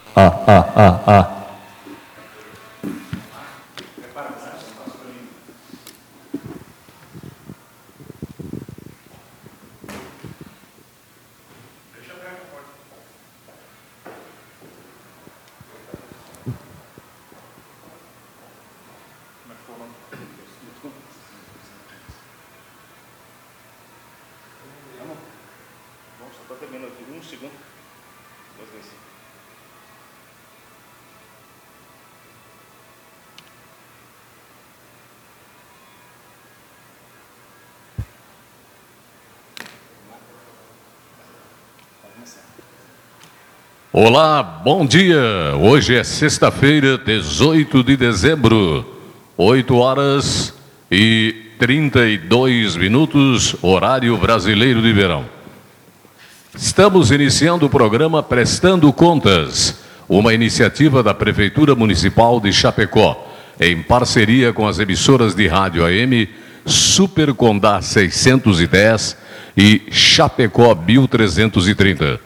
Olá, bom dia! Hoje é sexta-feira, 18 de dezembro, 8 horas e 32 minutos, horário brasileiro de verão. Estamos iniciando o programa Prestando Contas, uma iniciativa da Prefeitura Municipal de Chapecó, em parceria com as emissoras de rádio AM Super Condá 610 e Chapecó 1330.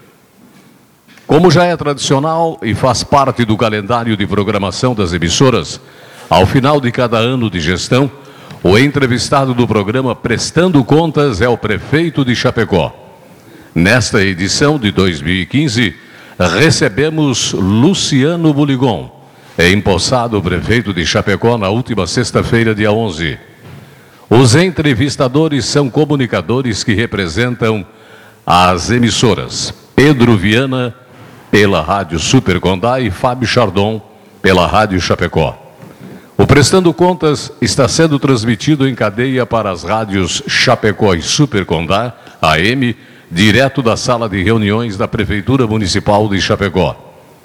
Como já é tradicional e faz parte do calendário de programação das emissoras, ao final de cada ano de gestão, o entrevistado do programa Prestando Contas é o prefeito de Chapecó. Nesta edição de 2015, recebemos Luciano Buligon, empossado prefeito de Chapecó na última sexta-feira, dia 11. Os entrevistadores são comunicadores que representam as emissoras Pedro Viana, pela Rádio Super Condá, e Fábio Chardon, pela Rádio Chapecó. O Prestando Contas está sendo transmitido em cadeia para as rádios Chapecó e Super Condá, AM, direto da sala de reuniões da Prefeitura Municipal de Chapecó.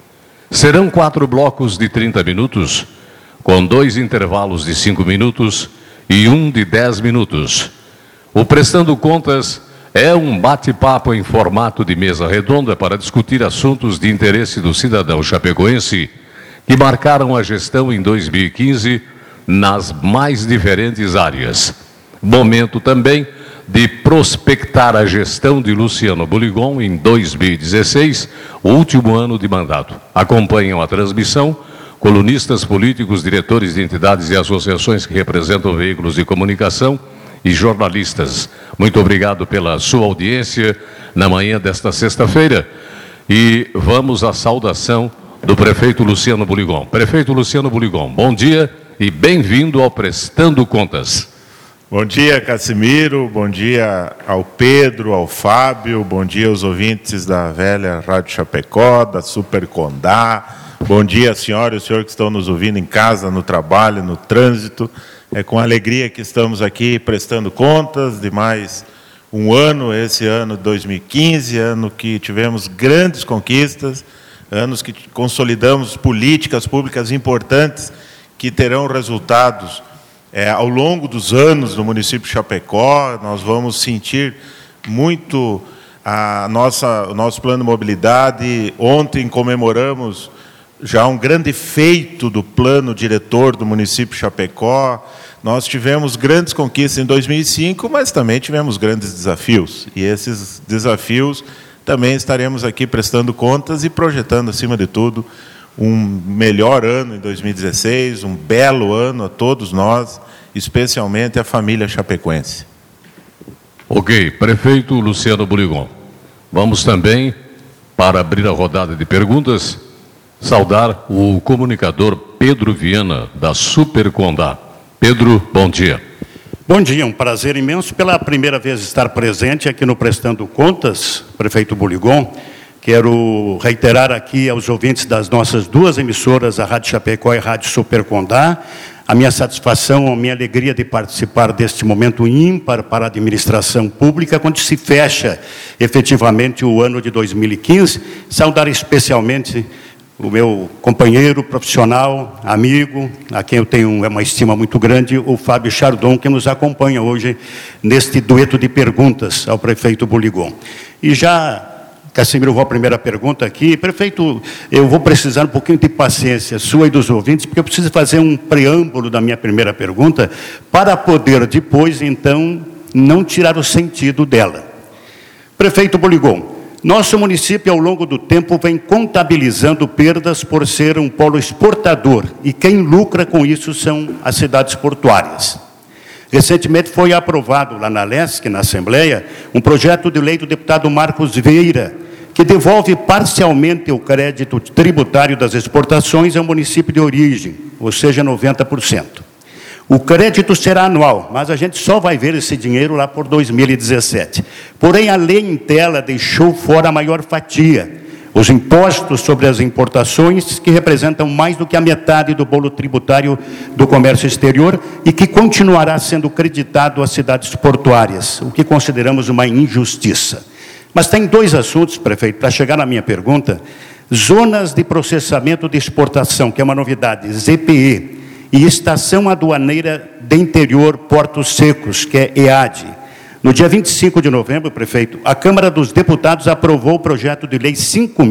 Serão 4 blocos de 30 minutos, com 2 intervalos de 5 minutos e 1 de 10 minutos. O Prestando Contas é um bate-papo em formato de mesa redonda para discutir assuntos de interesse do cidadão chapecoense que marcaram a gestão em 2015 nas mais diferentes áreas. Momento também de prospectar a gestão de Luciano Buligon em 2016, o último ano de mandato. Acompanham a transmissão colunistas políticos, diretores de entidades e associações que representam veículos de comunicação e jornalistas. Muito obrigado pela sua audiência na manhã desta sexta-feira. E vamos à saudação do prefeito Luciano Buligon. Prefeito Luciano Buligon, bom dia e bem-vindo ao Prestando Contas. Bom dia, Casimiro, bom dia ao Pedro, ao Fábio, bom dia aos ouvintes da velha Rádio Chapecó, da Super Condá, bom dia, senhora e o senhor que estão nos ouvindo em casa, no trabalho, no trânsito. É com alegria que estamos aqui prestando contas de mais um ano, esse ano de 2015, ano que tivemos grandes conquistas, anos que consolidamos políticas públicas importantes que terão resultados ao longo dos anos no município de Chapecó. Nós vamos sentir muito o nosso plano de mobilidade. Ontem comemoramos já um grande feito do plano diretor do município de Chapecó. Nós tivemos grandes conquistas em 2005, mas também tivemos grandes desafios. E esses desafios também estaremos aqui prestando contas e projetando, acima de tudo, um melhor ano em 2016, um belo ano a todos nós, especialmente a família chapecoense. Ok, prefeito Luciano Buligon. Vamos também, para abrir a rodada de perguntas, saudar o comunicador Pedro Viana, da Super Condá. Pedro, bom dia. Bom dia, um prazer imenso pela primeira vez estar presente aqui no Prestando Contas, prefeito Buligon. Quero reiterar aqui aos ouvintes das nossas duas emissoras, a Rádio Chapecó e a Rádio Super Condá, a minha satisfação, a minha alegria de participar deste momento ímpar para a administração pública, quando se fecha efetivamente o ano de 2015. Saudar especialmente o meu companheiro profissional, amigo, a quem eu tenho uma estima muito grande, o Fábio Chardon, que nos acompanha hoje neste dueto de perguntas ao prefeito Buligon. E já, Casimiro, vou à primeira pergunta aqui. Prefeito, eu vou precisar um pouquinho de paciência sua e dos ouvintes, porque eu preciso fazer um preâmbulo da minha primeira pergunta, para poder depois, então, não tirar o sentido dela. Prefeito Buligon, Nosso município, ao longo do tempo, vem contabilizando perdas por ser um polo exportador, e quem lucra com isso são as cidades portuárias. Recentemente foi aprovado lá na LESC, na Assembleia, um projeto de lei do deputado Marcos Vieira, que devolve parcialmente o crédito tributário das exportações ao município de origem, ou seja, 90%. O crédito será anual, mas a gente só vai ver esse dinheiro lá por 2017. Porém, a lei em tela deixou fora a maior fatia, os impostos sobre as importações, que representam mais do que a metade do bolo tributário do comércio exterior e que continuará sendo creditado às cidades portuárias, o que consideramos uma injustiça. Mas tem dois assuntos, prefeito, para chegar na minha pergunta. Zonas de processamento de exportação, que é uma novidade, ZPE, e Estação Aduaneira de Interior Portos Secos, que é EAD. No dia 25 de novembro, prefeito, a Câmara dos Deputados aprovou o projeto de lei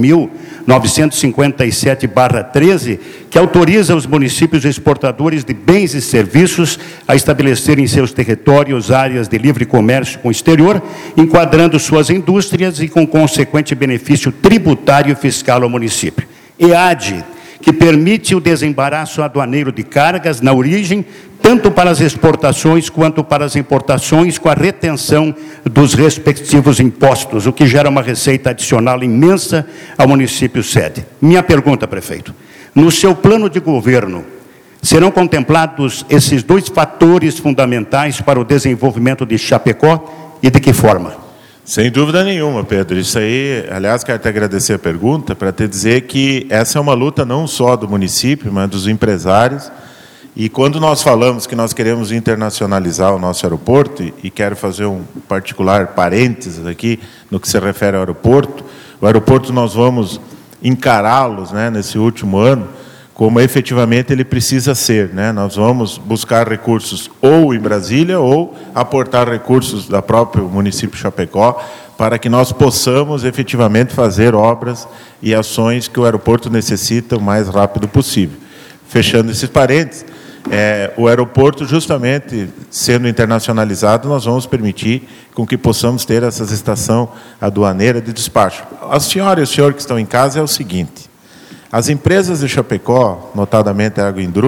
5.957/13, que autoriza os municípios exportadores de bens e serviços a estabelecerem em seus territórios áreas de livre comércio com o exterior, enquadrando suas indústrias e com consequente benefício tributário e fiscal ao município. EAD, que permite o desembaraço aduaneiro de cargas na origem, tanto para as exportações quanto para as importações, com a retenção dos respectivos impostos, o que gera uma receita adicional imensa ao município sede. Minha pergunta, prefeito: no seu plano de governo, serão contemplados esses dois fatores fundamentais para o desenvolvimento de Chapecó e de que forma? Sem dúvida nenhuma, Pedro. Isso aí, aliás, quero te agradecer a pergunta, para te dizer que essa é uma luta não só do município, mas dos empresários. E quando nós falamos que nós queremos internacionalizar o nosso aeroporto, e quero fazer um particular parênteses aqui no que se refere ao aeroporto, o aeroporto nós vamos encará-los, né, nesse último ano, como efetivamente ele precisa ser, né? Nós vamos buscar recursos ou em Brasília ou aportar recursos da própria município de Chapecó para que nós possamos efetivamente fazer obras e ações que o aeroporto necessita o mais rápido possível. Fechando esses parênteses, o aeroporto, justamente sendo internacionalizado, nós vamos permitir com que possamos ter essas estações aduaneiras de despacho. A senhora e o senhor que estão em casa é o seguinte: as empresas de Chapecó, notadamente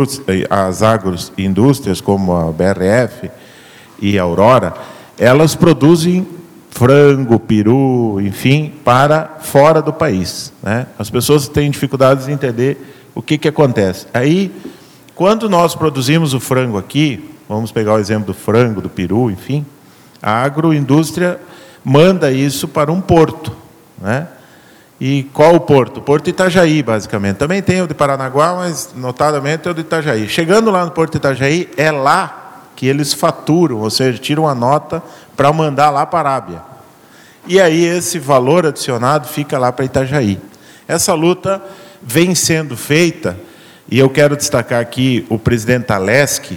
as agroindústrias, como a BRF e a Aurora, elas produzem frango, peru, enfim, para fora do país, né? As pessoas têm dificuldades de entender o que acontece. Aí, quando nós produzimos o frango aqui, vamos pegar o exemplo do frango, do peru, enfim, a agroindústria manda isso para um porto, né? E qual o porto? O Porto Itajaí, basicamente. Também tem o de Paranaguá, mas notadamente é o de Itajaí. Chegando lá no Porto Itajaí, é lá que eles faturam, ou seja, tiram a nota para mandar lá para a Arábia. E aí esse valor adicionado fica lá para Itajaí. Essa luta vem sendo feita, e eu quero destacar aqui o presidente da LESC,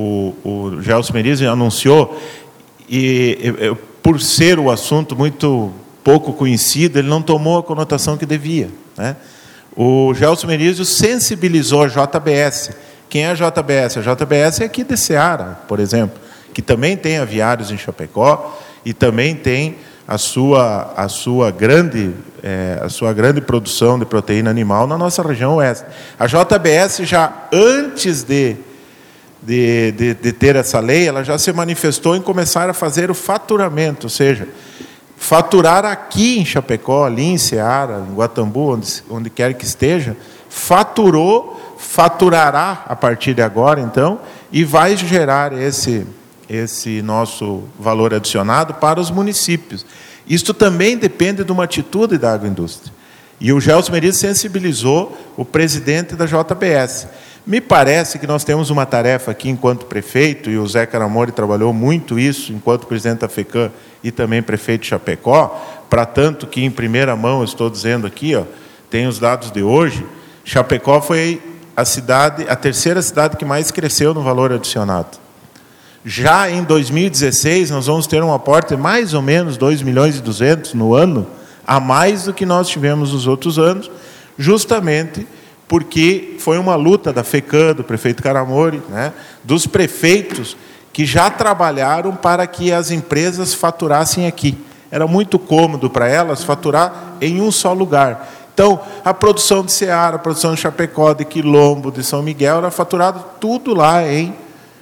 o Gelson Meriz, anunciou, e por ser o assunto muito pouco conhecido, ele não tomou a conotação que devia, né? O Gelson Merizio sensibilizou a JBS. Quem é a JBS? A JBS é aqui de Ceará, por exemplo, que também tem aviários em Chapecó e também tem a sua grande produção de proteína animal na nossa região oeste. A JBS, já antes de ter essa lei, ela já se manifestou em começar a fazer o faturamento, ou seja, faturar aqui em Chapecó, ali em Ceará, em Guatambu, onde quer que esteja, faturará a partir de agora, então, e vai gerar esse nosso valor adicionado para os municípios. Isto também depende de uma atitude da agroindústria. E o Gelson Meriz sensibilizou o presidente da JBS. Me parece que nós temos uma tarefa aqui enquanto prefeito, e o Zé Caramori trabalhou muito isso enquanto presidente da FECAM e também prefeito de Chapecó, para tanto que em primeira mão, eu estou dizendo aqui, tem os dados de hoje, Chapecó foi a terceira cidade que mais cresceu no valor adicionado. Já em 2016, nós vamos ter um aporte de mais ou menos 2,2 milhões no ano, a mais do que nós tivemos nos outros anos, justamente porque foi uma luta da FECAM, do prefeito Caramori, né, dos prefeitos que já trabalharam para que as empresas faturassem aqui. era muito cômodo para elas faturar em um só lugar. Então, a produção de Ceará, a produção de Chapecó, de Quilombo, de São Miguel, era faturado tudo lá em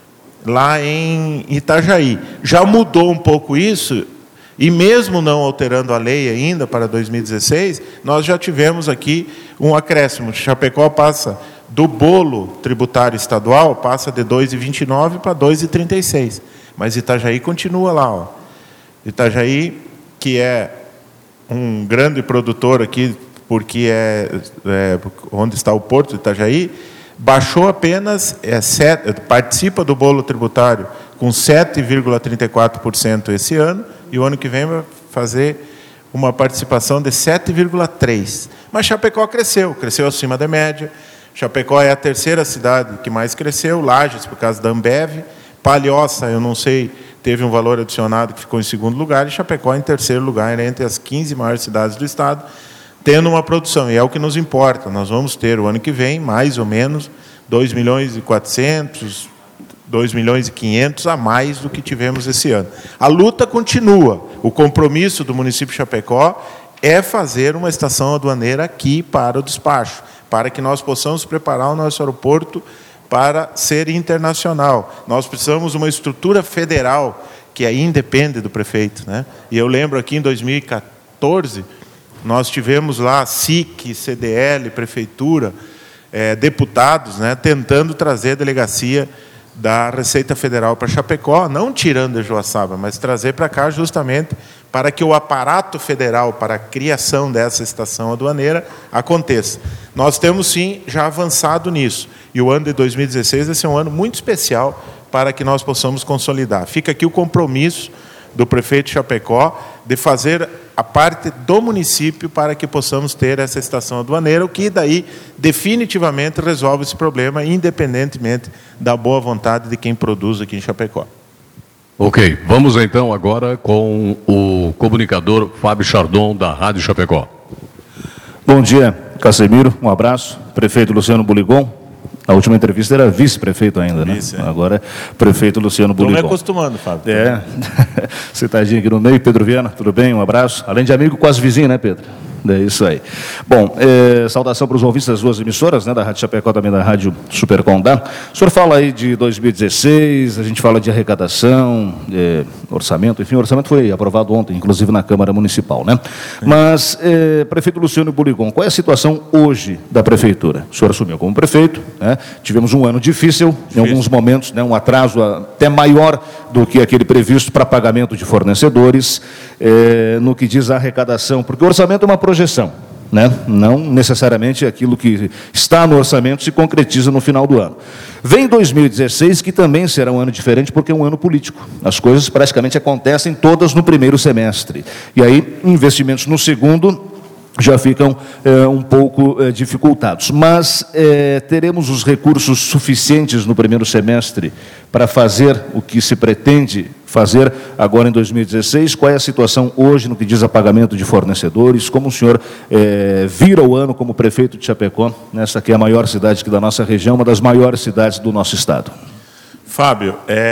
Itajaí. Já mudou um pouco isso, e mesmo não alterando a lei ainda para 2016, nós já tivemos aqui um acréscimo. Chapecó passa do bolo tributário estadual, passa de 2,29 para 2,36. Mas Itajaí continua lá. Ó. Itajaí, que é um grande produtor aqui, porque onde está o Porto de Itajaí, baixou apenas, participa do bolo tributário com 7,34% esse ano, e o ano que vem vai fazer uma participação de 7,3%. Mas Chapecó cresceu acima da média. Chapecó é a terceira cidade que mais cresceu, Lages, por causa da Ambev, Palhoça, eu não sei, teve um valor adicionado que ficou em segundo lugar, e Chapecó em terceiro lugar, entre as 15 maiores cidades do estado, tendo uma produção, e é o que nos importa. Nós vamos ter, o ano que vem, mais ou menos, 2.400.000, 2.500.000 a mais do que tivemos esse ano. A luta continua. O compromisso do município de Chapecó é fazer uma estação aduaneira aqui para o despacho, para que nós possamos preparar o nosso aeroporto para ser internacional. Nós precisamos de uma estrutura federal que aí independe do prefeito, né? E eu lembro aqui em 2014, nós tivemos lá SIC, CDL, prefeitura, deputados, né, tentando trazer a delegacia da Receita Federal para Chapecó, não tirando a Joaçaba, mas trazer para cá justamente para que o aparato federal para a criação dessa estação aduaneira aconteça. Nós temos, sim, já avançado nisso. E o ano de 2016 vai ser um ano muito especial para que nós possamos consolidar. Fica aqui o compromisso do prefeito de Chapecó de fazer a parte do município para que possamos ter essa estação aduaneira, o que daí definitivamente resolve esse problema, independentemente da boa vontade de quem produz aqui em Chapecó. Ok, vamos então agora com o comunicador Fábio Chardon, da Rádio Chapecó. Bom dia, Casemiro, um abraço. Prefeito Luciano Buligon. Na última entrevista era vice-prefeito ainda, né? Vice, Agora é prefeito Luciano Buligon. Estou me acostumando, Fábio. Citadinho aqui no meio. Pedro Viana, tudo bem? Um abraço. Além de amigo, quase vizinho, né, Pedro? É isso aí. Bom, saudação para os ouvintes das duas emissoras, né, da Rádio Chapecó, também da Rádio Super Condá. O senhor fala aí de 2016, a gente fala de arrecadação, orçamento, enfim, o orçamento foi aprovado ontem, inclusive na Câmara Municipal, né? Mas, prefeito Luciano Buligon, qual é a situação hoje da prefeitura? O senhor assumiu como prefeito, né? Tivemos um ano difícil, em alguns momentos, né, um atraso até maior do que aquele previsto para pagamento de fornecedores, no que diz a arrecadação, porque o orçamento é uma projeção, né? Não necessariamente aquilo que está no orçamento se concretiza no final do ano. Vem 2016, que também será um ano diferente, porque é um ano político. As coisas praticamente acontecem todas no primeiro semestre. E aí, investimentos no segundo já ficam um pouco dificultados. Mas teremos os recursos suficientes no primeiro semestre para fazer o que se pretende fazer agora em 2016? Qual é a situação hoje no que diz a pagamento de fornecedores? Como o senhor vira o ano como prefeito de Chapecó, nessa que é a maior cidade aqui da nossa região, uma das maiores cidades do nosso estado? Fábio,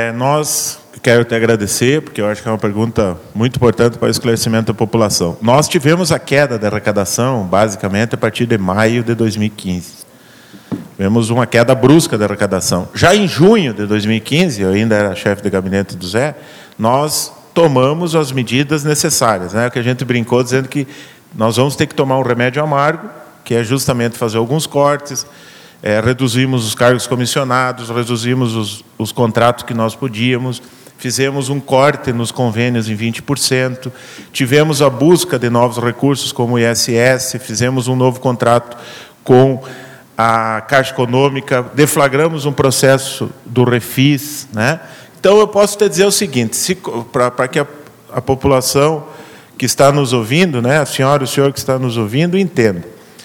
quero te agradecer, porque eu acho que é uma pergunta muito importante para o esclarecimento da população. Nós tivemos a queda da arrecadação, basicamente, a partir de maio de 2015. Tivemos uma queda brusca da arrecadação. Já em junho de 2015, eu ainda era chefe de gabinete do Zé, nós tomamos as medidas necessárias, né? Que a gente brincou dizendo que nós vamos ter que tomar um remédio amargo, que é justamente fazer alguns cortes, reduzimos os cargos comissionados, reduzimos os contratos que nós podíamos, fizemos um corte nos convênios em 20%, tivemos a busca de novos recursos como o ISS, fizemos um novo contrato com a Caixa Econômica, deflagramos um processo do Refis, né? Então, eu posso te dizer o seguinte, para que a população que está nos ouvindo, né, a senhora e o senhor que está nos ouvindo, entenda.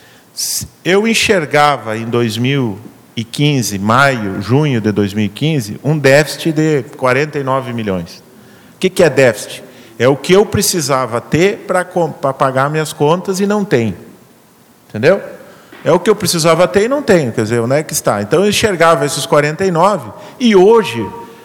Eu enxergava em 2015, junho de 2015, um déficit de 49 milhões. O que é déficit? É o que eu precisava ter para pagar minhas contas e não tenho. Entendeu? É o que eu precisava ter e não tenho. Quer dizer, onde é que está? Então, eu enxergava esses 49 e hoje,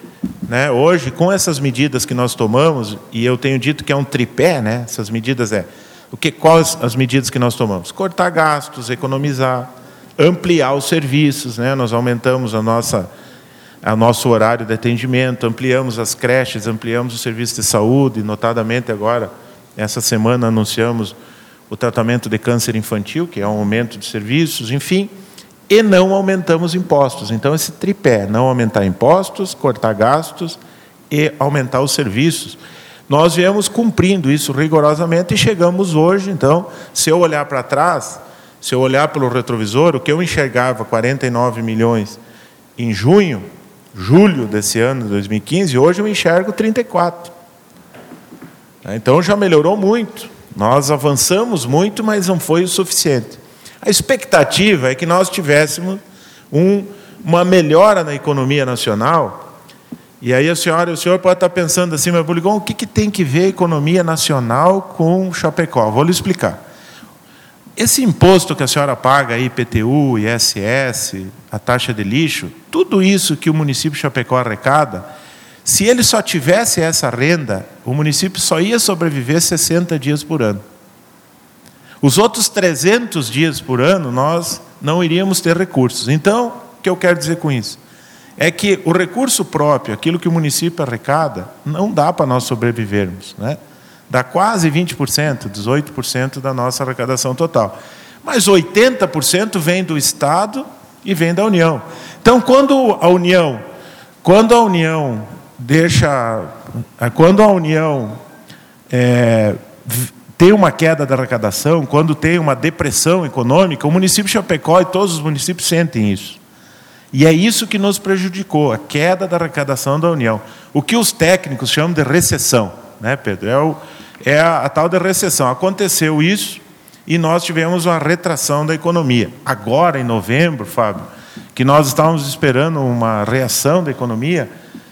né? Hoje, com essas medidas que nós tomamos, e eu tenho dito que é um tripé, né? Essas medidas quais as medidas que nós tomamos? Cortar gastos, economizar, ampliar os serviços, né? Nós aumentamos o nosso horário de atendimento, ampliamos as creches, ampliamos o serviço de saúde, notadamente agora, essa semana anunciamos o tratamento de câncer infantil, que é um aumento de serviços, enfim, e não aumentamos impostos. Então, esse tripé, não aumentar impostos, cortar gastos e aumentar os serviços. Nós viemos cumprindo isso rigorosamente e chegamos hoje, então, se eu olhar para trás, se eu olhar pelo retrovisor, o que eu enxergava 49 milhões em julho desse ano, 2015, hoje eu enxergo 34. Então, já melhorou muito. Nós avançamos muito, mas não foi o suficiente. A expectativa é que nós tivéssemos uma melhora na economia nacional. E aí o senhor pode estar pensando assim, mas Bouligon, o que tem que ver a economia nacional com Chapecó? Vou lhe explicar. Esse imposto que a senhora paga, IPTU, ISS, a taxa de lixo, tudo isso que o município de Chapecó arrecada, se ele só tivesse essa renda, o município só ia sobreviver 60 dias por ano. Os outros 300 dias por ano, nós não iríamos ter recursos. Então, o que eu quero dizer com isso? É que o recurso próprio, aquilo que o município arrecada, não dá para nós sobrevivermos, né? Dá quase 20%, 18% da nossa arrecadação total. Mas 80% vem do Estado e vem da União. Então, quando a União tem uma queda da arrecadação, quando tem uma depressão econômica, o município de Chapecó e todos os municípios sentem isso. E é isso que nos prejudicou, a queda da arrecadação da União. O que os técnicos chamam de recessão, né, Pedro? É a tal da recessão. Aconteceu isso e nós tivemos uma retração da economia. Agora, em novembro, Fábio, que nós estávamos esperando uma reação da economia,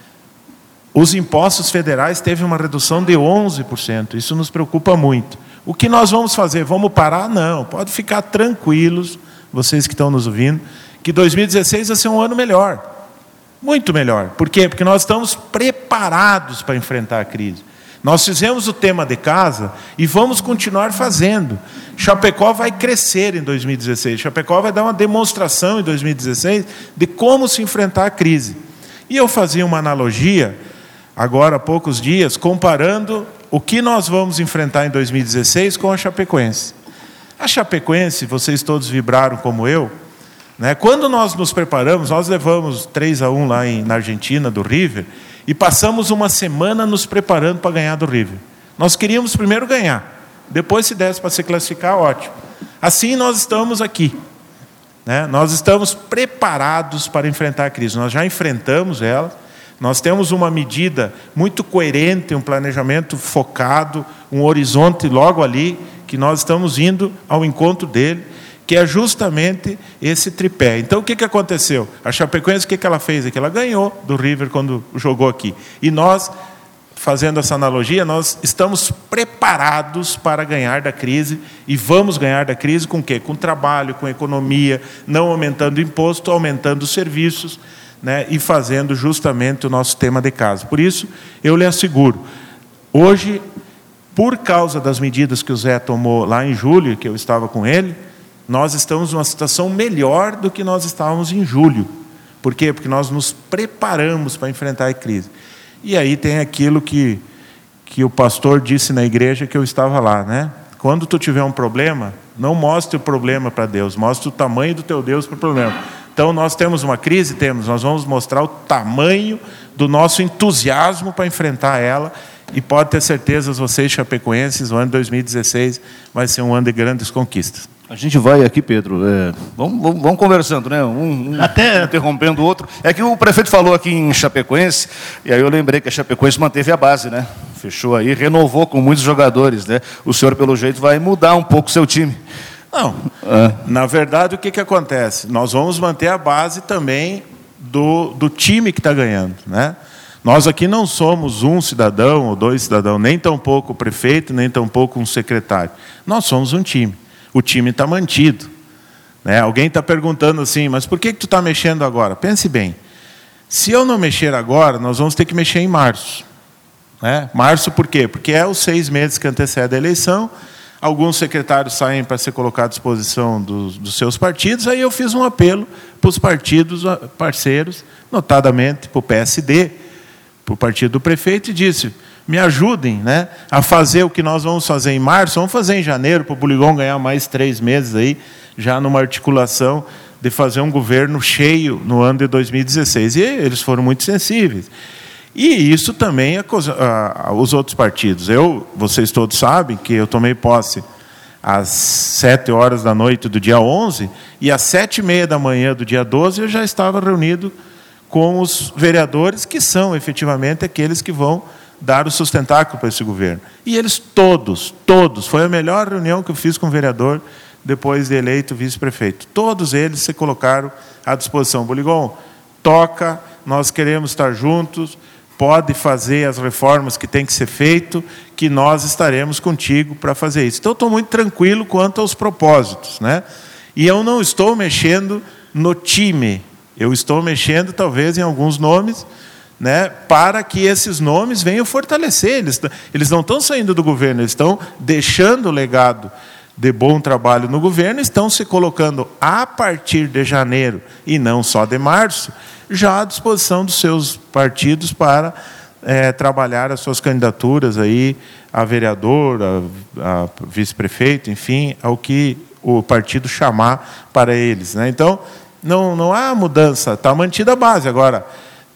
os impostos federais teve uma redução de 11%. Isso nos preocupa muito. O que nós vamos fazer? Vamos parar? Não. Pode ficar tranquilos, vocês que estão nos ouvindo, que 2016 vai ser um ano melhor. Muito melhor. Por quê? Porque nós estamos preparados para enfrentar a crise. Nós fizemos o tema de casa e vamos continuar fazendo. Chapecó vai crescer em 2016. Chapecó vai dar uma demonstração em 2016 de como se enfrentar a crise. E eu fazia uma analogia, agora há poucos dias, comparando o que nós vamos enfrentar em 2016 com a Chapecoense. A Chapecoense, vocês todos vibraram como eu, né? Quando nós nos preparamos, nós levamos 3-1 lá na Argentina, do River, e passamos uma semana nos preparando para ganhar do River. Nós queríamos primeiro ganhar, depois se desse para se classificar, ótimo. Assim nós estamos aqui, né? Nós estamos preparados para enfrentar a crise, nós já enfrentamos ela, nós temos uma medida muito coerente, um planejamento focado, um horizonte logo ali, que nós estamos indo ao encontro dele, que é justamente esse tripé. Então, o que aconteceu? A Chapecoense, o que ela fez? É que ela ganhou do River quando jogou aqui. E nós, fazendo essa analogia, nós estamos preparados para ganhar da crise, e vamos ganhar da crise com o quê? Com trabalho, com economia, não aumentando imposto, aumentando os serviços, né, e fazendo justamente o nosso tema de casa. Por isso, eu lhe asseguro, hoje, por causa das medidas que o Zé tomou lá em julho, que eu estava com ele, nós estamos numa situação melhor do que nós estávamos em julho. Por quê? Porque nós nos preparamos para enfrentar a crise. E aí tem aquilo que o pastor disse na igreja que eu estava lá, né? Quando tu tiver um problema, não mostre o problema para Deus, mostre o tamanho do teu Deus para o problema. Então, nós temos uma crise? Temos. Nós vamos mostrar o tamanho do nosso entusiasmo para enfrentar ela. E pode ter certeza, vocês chapecoenses, o ano de 2016 vai ser um ano de grandes conquistas. A gente vai aqui, Pedro, vamos conversando, né? Até interrompendo o outro. É que o prefeito falou aqui em Chapecoense, e aí eu lembrei que a Chapecoense manteve a base, né? Fechou aí, renovou com muitos jogadores, né? O senhor, pelo jeito, vai mudar um pouco o seu time. Não, na verdade, o que acontece? Nós vamos manter a base também do time que está ganhando, né? Nós aqui não somos um cidadão ou dois cidadãos, nem tampouco o prefeito, nem tampouco um secretário. Nós somos um time. O time está mantido, né? Alguém está perguntando assim, mas por que tu está mexendo agora? Pense bem. Se eu não mexer agora, nós vamos ter que mexer em março. Né? Março por quê? Porque é os 6 meses que antecedem a eleição, alguns secretários saem para ser colocados à disposição dos seus partidos, aí eu fiz um apelo para os partidos parceiros, notadamente para o PSD, para o partido do prefeito, e disse, me ajudem, né, a fazer o que nós vamos fazer em março, vamos fazer em janeiro, para o Buligon ganhar mais 3 meses, aí, já numa articulação de fazer um governo cheio no ano de 2016. E eles foram muito sensíveis. E isso também os outros partidos. Vocês todos sabem que eu tomei posse às 7 horas da noite do dia 11, e às 7h30 da manhã do dia 12 eu já estava reunido com os vereadores, que são efetivamente aqueles que vão dar o sustentáculo para esse governo. E eles todos, foi a melhor reunião que eu fiz com o vereador depois de eleito vice-prefeito. Todos eles se colocaram à disposição. Buligon, toca, nós queremos estar juntos, pode fazer as reformas que tem que ser feito, que nós estaremos contigo para fazer isso. Então, eu estou muito tranquilo quanto aos propósitos, né? E eu não estou mexendo no time, eu estou mexendo talvez em alguns nomes, né, para que esses nomes venham fortalecer. Eles não estão saindo do governo, eles estão deixando o legado de bom trabalho no governo, estão se colocando a partir de janeiro, e não só de março, já à disposição dos seus partidos para trabalhar as suas candidaturas aí a vereador, a vice-prefeito, enfim, ao que o partido chamar para eles, né? Então, não há mudança, está mantida a base. Agora,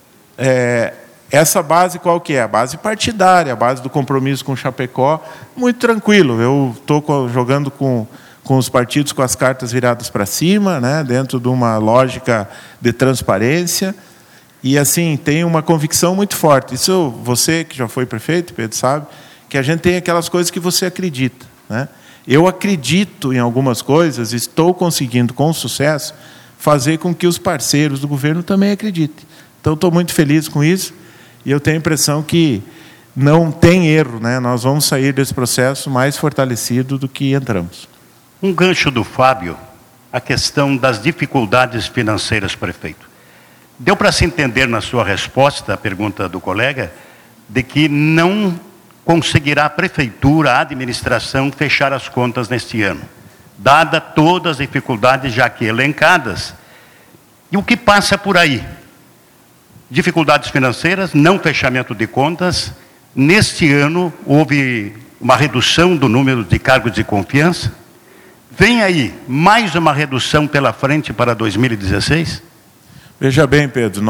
essa base qual que é? A base partidária, a base do compromisso com Chapecó, muito tranquilo. Eu estou jogando com os partidos com as cartas viradas para cima, né, dentro de uma lógica de transparência, e assim, tem uma convicção muito forte. Isso, você que já foi prefeito, Pedro, sabe, que a gente tem aquelas coisas que você acredita, né? Eu acredito em algumas coisas, estou conseguindo, com sucesso, fazer com que os parceiros do governo também acreditem. Então, estou muito feliz com isso, e eu tenho a impressão que não tem erro, né? Nós vamos sair desse processo mais fortalecido do que entramos. Um gancho do Fábio, a questão das dificuldades financeiras, prefeito. Deu para se entender na sua resposta à pergunta do colega, de que não conseguirá a prefeitura, a administração, fechar as contas neste ano, dada todas as dificuldades já aqui elencadas. E o que passa por aí? Dificuldades financeiras, não fechamento de contas. Neste ano, houve uma redução do número de cargos de confiança. Vem aí mais uma redução pela frente para 2016? Veja bem, Pedro,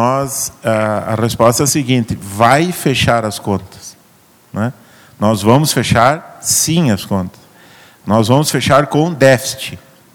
a resposta é a seguinte: vai fechar as contas, né? Nós vamos fechar, sim, as contas. Nós vamos fechar com déficit.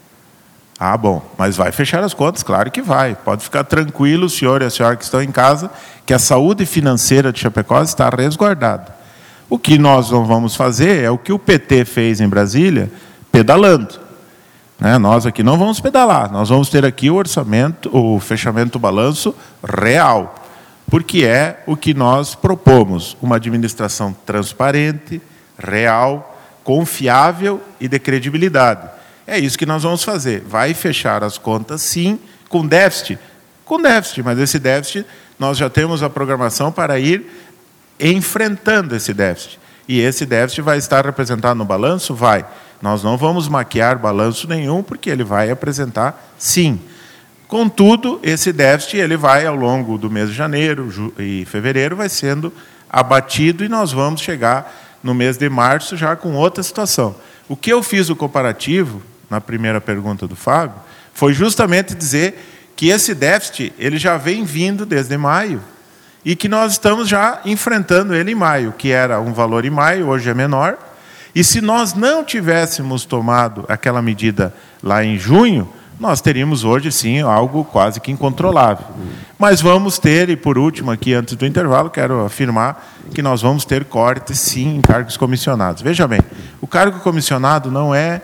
Ah, bom, mas vai fechar as contas? Claro que vai. Pode ficar tranquilo, o senhor e a senhora que estão em casa, que a saúde financeira de Chapecó está resguardada. O que nós não vamos fazer é o que o PT fez em Brasília, pedalando. Né? Nós aqui não vamos pedalar, nós vamos ter aqui o orçamento, o fechamento do balanço real, porque é o que nós propomos, uma administração transparente, real, confiável e de credibilidade. É isso que nós vamos fazer. Vai fechar as contas, sim, com déficit. Com déficit, mas esse déficit, nós já temos a programação para ir enfrentando esse déficit. E esse déficit vai estar representado no balanço? Vai. Nós não vamos maquiar balanço nenhum, porque ele vai apresentar, sim. Contudo, esse déficit, ele vai, ao longo do mês de janeiro e fevereiro, vai sendo abatido, e nós vamos chegar no mês de março já com outra situação. O que eu fiz o comparativo, na primeira pergunta do Fábio, foi justamente dizer que esse déficit ele já vem vindo desde maio, e que nós estamos já enfrentando ele em maio, que era um valor em maio, hoje é menor, e se nós não tivéssemos tomado aquela medida lá em junho, nós teríamos hoje, sim, algo quase que incontrolável. Mas vamos ter, e por último aqui, antes do intervalo, quero afirmar que nós vamos ter cortes, sim, em cargos comissionados. Veja bem, o cargo comissionado não é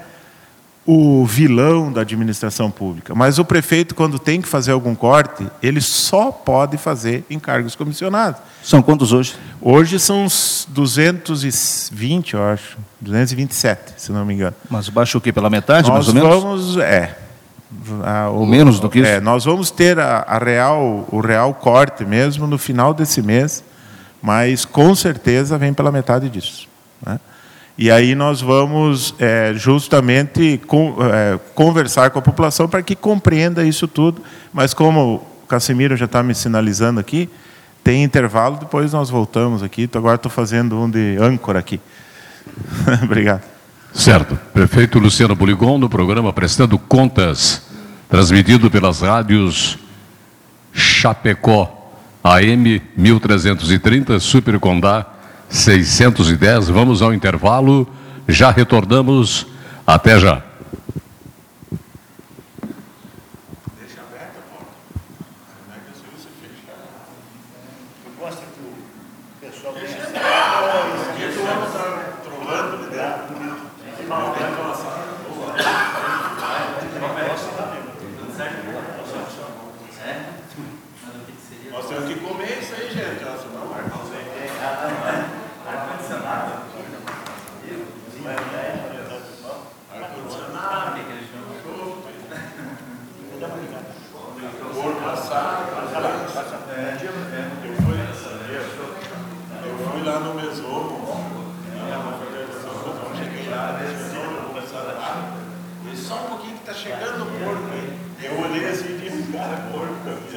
o vilão da administração pública, mas o prefeito, quando tem que fazer algum corte, ele só pode fazer em cargos comissionados. São quantos hoje? Hoje são uns 220, eu acho, 227, se não me engano. Mas baixa o quê? Pela metade, nós mais ou menos? Vamos, Menos do que isso? Nós vamos ter o real corte mesmo no final desse mês, mas com certeza vem pela metade disso, né? E aí nós vamos justamente conversar com a população para que compreenda isso tudo, mas como o Cassimiro já está me sinalizando aqui, tem intervalo, depois nós voltamos aqui. Agora estou fazendo um de âncora aqui. Obrigado. Certo. Prefeito Luciano Boligon, no programa Prestando Contas, transmitido pelas rádios Chapecó, AM 1330, Super Condá 610. Vamos ao intervalo, já retornamos, até já. Nós temos que comer isso aí, gente. Eu fui lá no Mesomo, cheguei lá, e só um pouquinho que está chegando o porco aí. Eu olhei assim e disse, cara, é porco.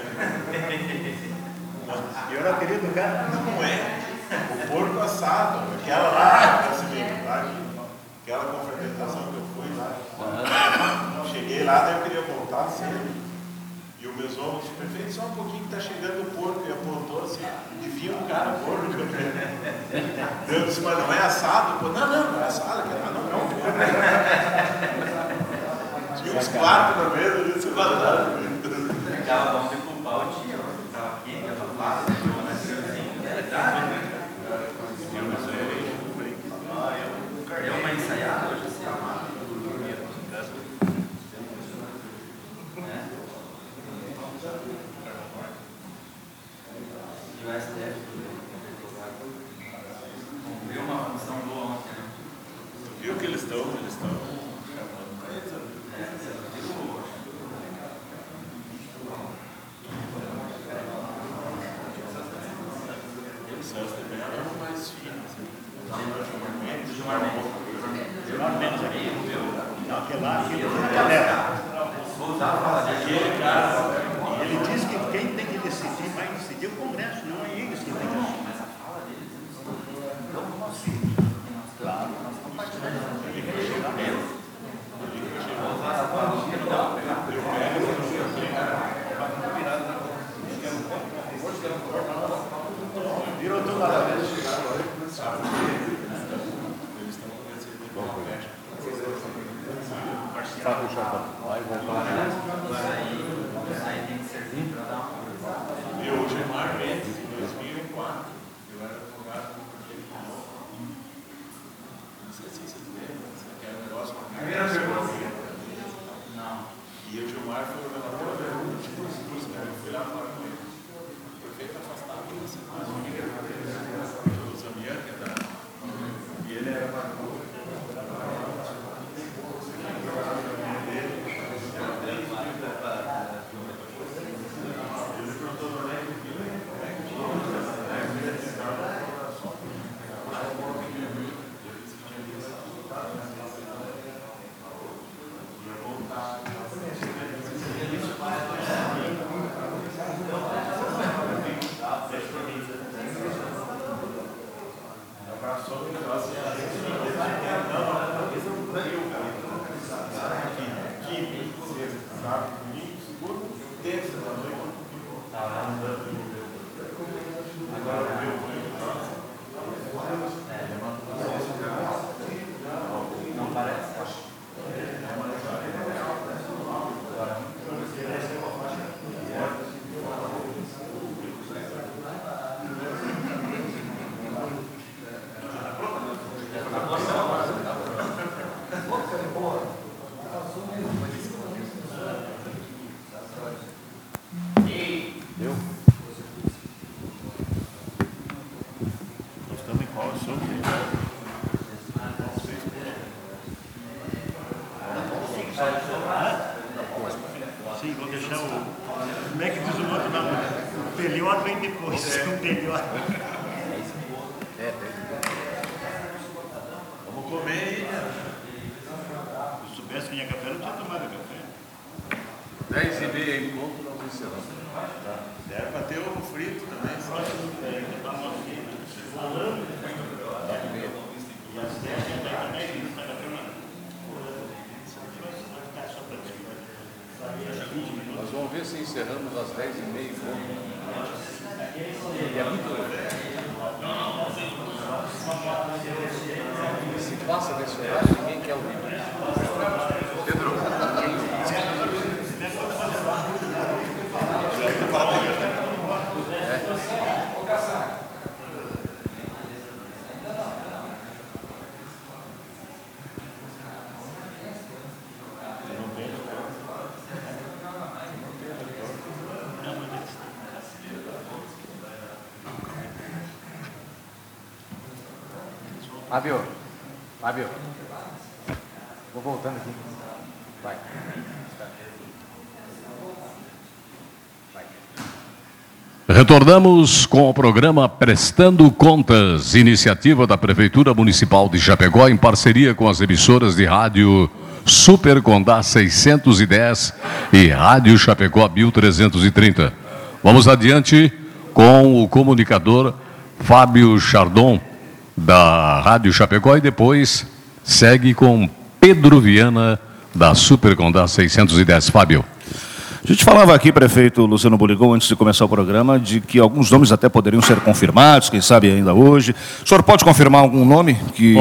E eu não queria do cara? Não é. O porco assado, aquela lá, aquela confraternização que eu fui lá. Cheguei lá, daí eu queria voltar assim. E o Mesomo disse, prefeito, só um pouquinho que está chegando o porco. E apontou assim, e vinha um cara porco. Eu disse, mas não é assado? Pô, não é assado. Não é um porco. Tinha uns 4 na mesa, eu disse, Aquela mão de culpar o tio, estava aqui, estava fácil, deu uma ensaiada hoje assim. E o STF cumpriu uma função boa ontem, né? Viu que eles estão? Ele diz que quem tem que decidir vai decidir o Congresso, não é eles que tem que decidir. Mas a fala deles não consigo. Claro, nós estamos partindo. Virou tudo lá. Aí tem que servir para dar uma. Eu, o Gilmar Mendes, em 2004, eu era advogado no Portugal. Não sei se vocês lembram, que era um negócio com a Primeira pergunta. Não. E o Gilmar foi o relator da última discurso, eu fui lá falar com ele. O prefeito afastado na semana. O Zamian, que é da. E ele era marcou. Sim, vou deixar o... Como é que diz o outro na mão? O pelhota vem depois. O pelhota. Vamos comer aí, né? Se soubesse que tinha café, não tinha tomado café. 10h30 em ponto, nós encerramos. Deve bater ovo frito também. Nós vamos ver se encerramos às 10h30 em ponto. É muito se passa desse horário, ninguém quer ouvir. Pedro. Fábio. Vou voltando aqui. Vai. Retornamos com o programa Prestando Contas, iniciativa da Prefeitura Municipal de Chapecó em parceria com as emissoras de rádio Super Condá 610 e Rádio Chapecó 1330. Vamos adiante com o comunicador Fábio Chardon, da Rádio Chapecó, e depois segue com Pedro Viana, da Super Condá 610. Fábio. A gente falava aqui, prefeito Luciano Boligon, antes de começar o programa, de que alguns nomes até poderiam ser confirmados, quem sabe ainda hoje. O senhor pode confirmar algum nome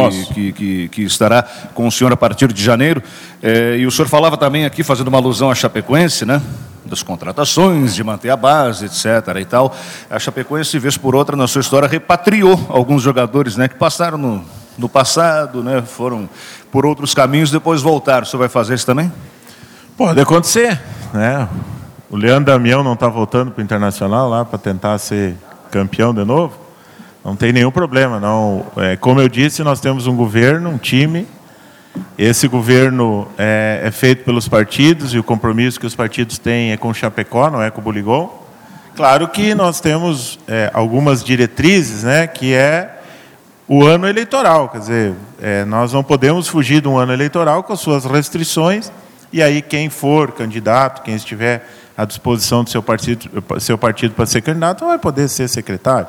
que estará com o senhor a partir de janeiro? E o senhor falava também aqui, fazendo uma alusão à Chapecoense, né? Das contratações, de manter a base, etc. e tal. A Chapecoense, vez por outra, na sua história, repatriou alguns jogadores, né, que passaram no passado, né, foram por outros caminhos, depois voltaram. O senhor vai fazer isso também? Pode acontecer, né? O Leandro Damião não está voltando para o Internacional lá para tentar ser campeão de novo. Não tem nenhum problema, não. Como eu disse, nós temos um governo, um time. Esse governo é feito pelos partidos e o compromisso que os partidos têm é com o Chapecó, não é com o Boligon. Claro que nós temos algumas diretrizes, né, que é o ano eleitoral. Quer dizer, nós não podemos fugir de um ano eleitoral com as suas restrições. E aí quem for candidato, quem estiver à disposição do seu partido para ser candidato, vai poder ser secretário.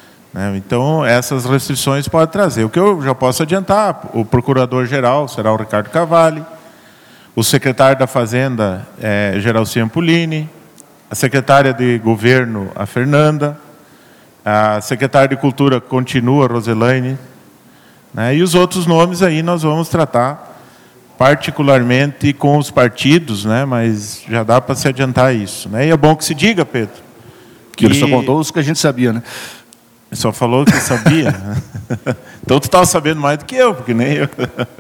Então, essas restrições podem trazer. O que eu já posso adiantar, o procurador-geral será o Ricardo Cavalli, o secretário da Fazenda é Geraldo Ampolini, a secretária de Governo, a Fernanda, a secretária de Cultura continua, a Roselaine, e os outros nomes aí nós vamos tratar particularmente com os partidos, mas já dá para se adiantar isso. E é bom que se diga, Pedro. Que ele só contou os que a gente sabia, né? Só falou que sabia. Então tu estava sabendo mais do que eu, porque nem eu.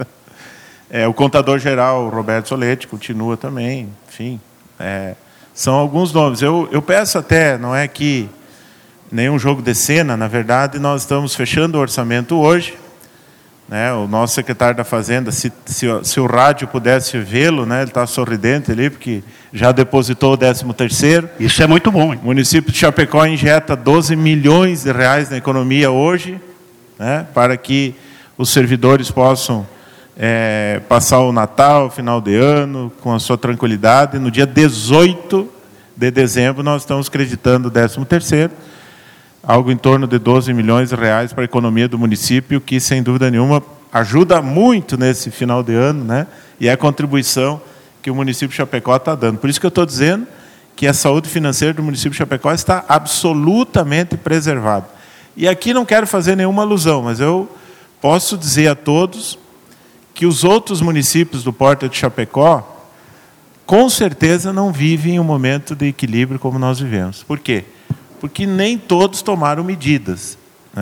O contador-geral, Roberto Soletti, continua também. Enfim, são alguns nomes. Eu peço até, não é que nenhum jogo de cena, na verdade, nós estamos fechando o orçamento hoje. O nosso secretário da Fazenda, se o rádio pudesse vê-lo, ele está sorridente ali, porque já depositou o 13º. Isso é muito bom, hein? O município de Chapecó injeta 12 milhões de reais na economia hoje, para que os servidores possam passar o Natal, o final de ano, com a sua tranquilidade. No dia 18 de dezembro, nós estamos creditando o 13º, algo em torno de 12 milhões de reais para a economia do município, que, sem dúvida nenhuma, ajuda muito nesse final de ano, e é a contribuição que o município de Chapecó está dando. Por isso que eu estou dizendo que a saúde financeira do município de Chapecó está absolutamente preservada. E aqui não quero fazer nenhuma alusão, mas eu posso dizer a todos que os outros municípios do porto de Chapecó, com certeza, não vivem um momento de equilíbrio como nós vivemos. Por quê? Porque nem todos tomaram medidas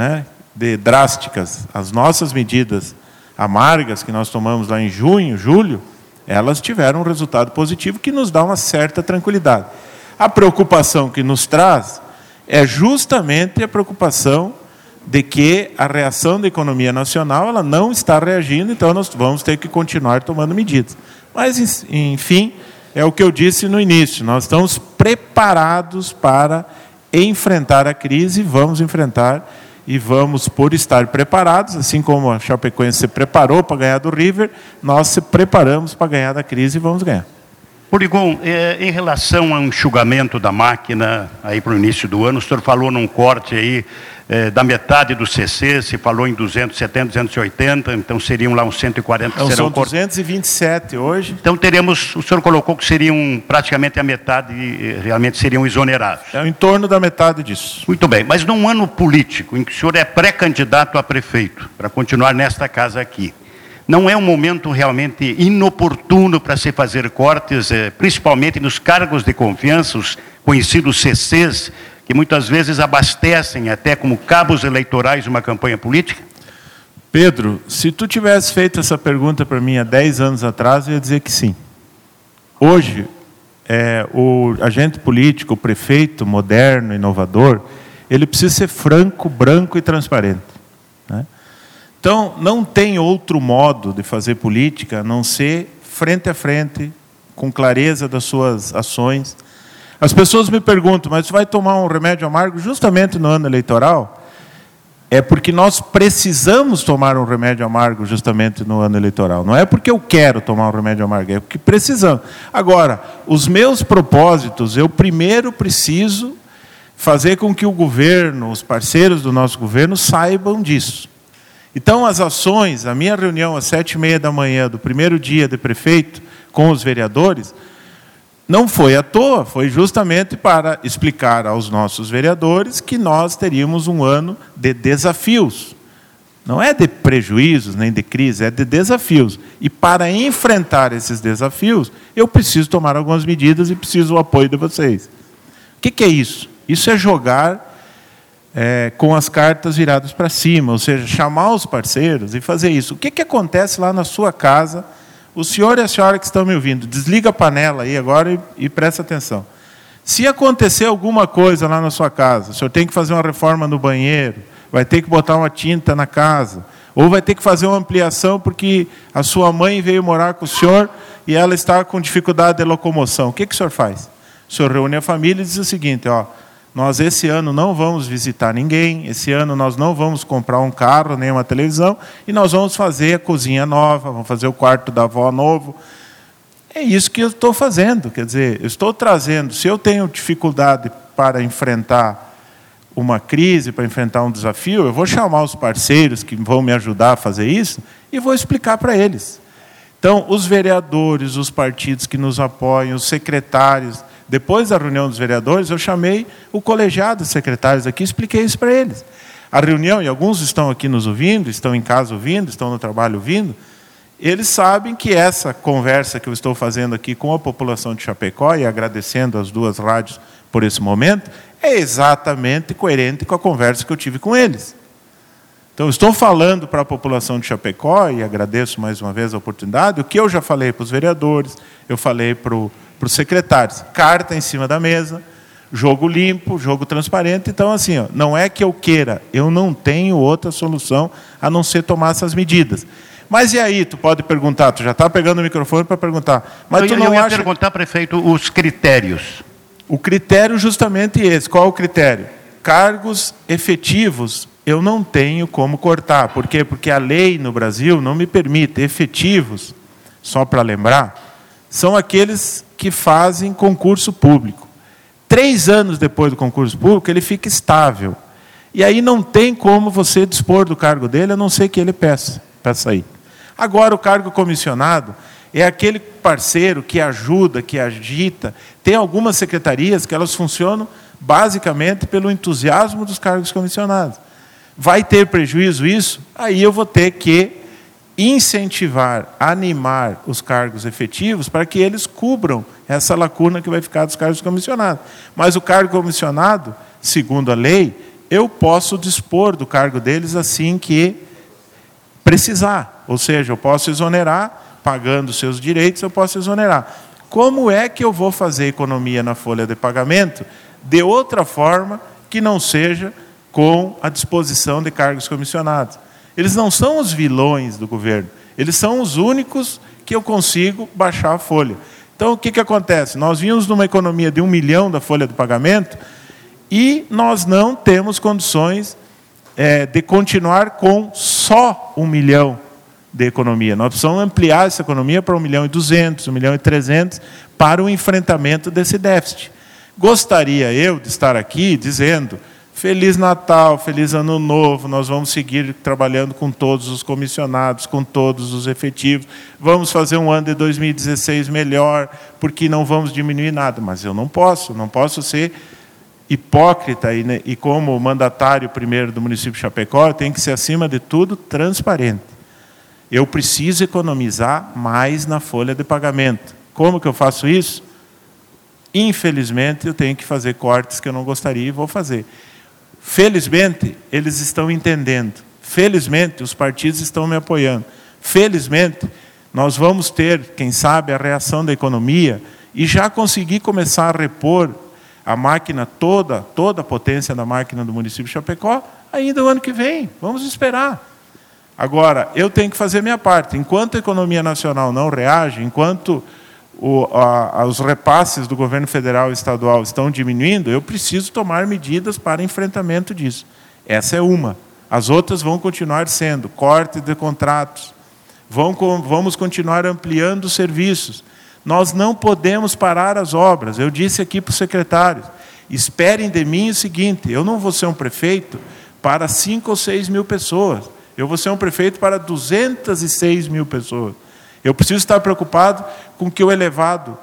drásticas. As nossas medidas amargas que nós tomamos lá em junho, julho, elas tiveram um resultado positivo que nos dá uma certa tranquilidade. A preocupação que nos traz é justamente a preocupação de que a reação da economia nacional ela não está reagindo, então nós vamos ter que continuar tomando medidas. Mas, enfim, é o que eu disse no início, nós estamos preparados para enfrentar a crise, vamos enfrentar e vamos, por estar preparados, assim como a Chapecoense se preparou para ganhar do River, nós se preparamos para ganhar da crise e vamos ganhar. Burigon, em relação ao enxugamento da máquina aí para o início do ano, o senhor falou num corte aí da metade do CC, se falou em 270, 280, então seriam lá uns 140 que serão cortados. São 227 hoje. Então teremos, o senhor colocou que seriam praticamente a metade, realmente seriam exonerados. É em torno da metade disso. Muito bem, mas num ano político, em que o senhor é pré-candidato a prefeito, para continuar nesta casa aqui, não é um momento realmente inoportuno para se fazer cortes, principalmente nos cargos de confiança, os conhecidos CCs, que muitas vezes abastecem até como cabos eleitorais uma campanha política? Pedro, se tu tivesse feito essa pergunta para mim há 10 anos atrás, eu ia dizer que sim. Hoje, o agente político, o prefeito moderno, inovador, ele precisa ser franco, branco e transparente, né? Então, não tem outro modo de fazer política a não ser frente a frente, com clareza das suas ações. As pessoas me perguntam, mas você vai tomar um remédio amargo justamente no ano eleitoral? É porque nós precisamos tomar um remédio amargo justamente no ano eleitoral. Não é porque eu quero tomar um remédio amargo, é porque precisamos. Agora, os meus propósitos, eu primeiro preciso fazer com que o governo, os parceiros do nosso governo saibam disso. Então, as ações, a minha reunião às 7h30 da manhã, do primeiro dia de prefeito, com os vereadores, não foi à toa, foi justamente para explicar aos nossos vereadores que nós teríamos um ano de desafios. Não é de prejuízos, nem de crise, é de desafios. E para enfrentar esses desafios, eu preciso tomar algumas medidas e preciso do apoio de vocês. O que é isso? Isso é jogar com as cartas viradas para cima, ou seja, chamar os parceiros e fazer isso. O que acontece lá na sua casa? O senhor e a senhora que estão me ouvindo, desliga a panela aí agora e presta atenção. Se acontecer alguma coisa lá na sua casa, o senhor tem que fazer uma reforma no banheiro, vai ter que botar uma tinta na casa, ou vai ter que fazer uma ampliação porque a sua mãe veio morar com o senhor e ela está com dificuldade de locomoção. O que o senhor faz? O senhor reúne a família e diz o seguinte, nós esse ano não vamos visitar ninguém, esse ano nós não vamos comprar um carro, nem uma televisão, e nós vamos fazer a cozinha nova, vamos fazer o quarto da avó novo. É isso que eu estou fazendo, quer dizer, eu estou trazendo, se eu tenho dificuldade para enfrentar uma crise, para enfrentar um desafio, eu vou chamar os parceiros que vão me ajudar a fazer isso e vou explicar para eles. Então, os vereadores, os partidos que nos apoiam, os secretários. Depois da reunião dos vereadores, eu chamei o colegiado de secretários aqui e expliquei isso para eles. A reunião, e alguns estão aqui nos ouvindo, estão em casa ouvindo, estão no trabalho ouvindo, eles sabem que essa conversa que eu estou fazendo aqui com a população de Chapecó, e agradecendo as duas rádios por esse momento, é exatamente coerente com a conversa que eu tive com eles. Então, eu estou falando para a população de Chapecó, e agradeço mais uma vez a oportunidade, o que eu já falei para os vereadores, eu falei para os secretários, carta em cima da mesa, jogo limpo, jogo transparente. Então, assim, não é que eu queira, eu não tenho outra solução a não ser tomar essas medidas. Mas e aí, tu pode perguntar, tu já está pegando o microfone para perguntar. Mas tu não eu ia acha... perguntar, prefeito, os critérios. O critério justamente esse. Qual é o critério? Cargos efetivos eu não tenho como cortar. Por quê? Porque a lei no Brasil não me permite. Efetivos, só para lembrar, são aqueles que fazem concurso público. 3 anos depois do concurso público, ele fica estável. E aí não tem como você dispor do cargo dele, a não ser que ele peça para sair. Agora, o cargo comissionado é aquele parceiro que ajuda, que agita. Tem algumas secretarias que elas funcionam basicamente pelo entusiasmo dos cargos comissionados. Vai ter prejuízo isso? Aí eu vou ter que incentivar, animar os cargos efetivos para que eles cubram essa lacuna que vai ficar dos cargos comissionados. Mas o cargo comissionado, segundo a lei, eu posso dispor do cargo deles assim que precisar. Ou seja, eu posso exonerar, pagando seus direitos, eu posso exonerar. Como é que eu vou fazer economia na folha de pagamento de outra forma que não seja com a disposição de cargos comissionados? Eles não são os vilões do governo, eles são os únicos que eu consigo baixar a folha. Então, o que acontece? Nós vimos numa economia de 1 milhão da folha de pagamento e nós não temos condições de continuar com só 1 milhão de economia. Nós precisamos ampliar essa economia para 1.200.000, 1.300.000 para o enfrentamento desse déficit. Gostaria eu de estar aqui dizendo: Feliz Natal, Feliz Ano Novo, nós vamos seguir trabalhando com todos os comissionados, com todos os efetivos, vamos fazer um ano de 2016 melhor, porque não vamos diminuir nada. Mas eu não posso ser hipócrita e como mandatário primeiro do município de Chapecó, eu tenho que ser, acima de tudo, transparente. Eu preciso economizar mais na folha de pagamento. Como que eu faço isso? Infelizmente, eu tenho que fazer cortes que eu não gostaria e vou fazer. Felizmente, eles estão entendendo. Felizmente, os partidos estão me apoiando. Felizmente, nós vamos ter, quem sabe, a reação da economia e já conseguir começar a repor a máquina toda a potência da máquina do município de Chapecó, ainda o ano que vem. Vamos esperar. Agora, eu tenho que fazer minha parte. Enquanto a economia nacional não reage, enquanto os repasses do governo federal e estadual estão diminuindo, eu preciso tomar medidas para enfrentamento disso. Essa é uma. As outras vão continuar sendo corte de contratos, vamos continuar ampliando os serviços. Nós não podemos parar as obras. Eu disse aqui para os secretários: esperem de mim o seguinte, eu não vou ser um prefeito para 5 ou 6 mil pessoas, eu vou ser um prefeito para 206 mil pessoas. Eu preciso estar preocupado com que o elevado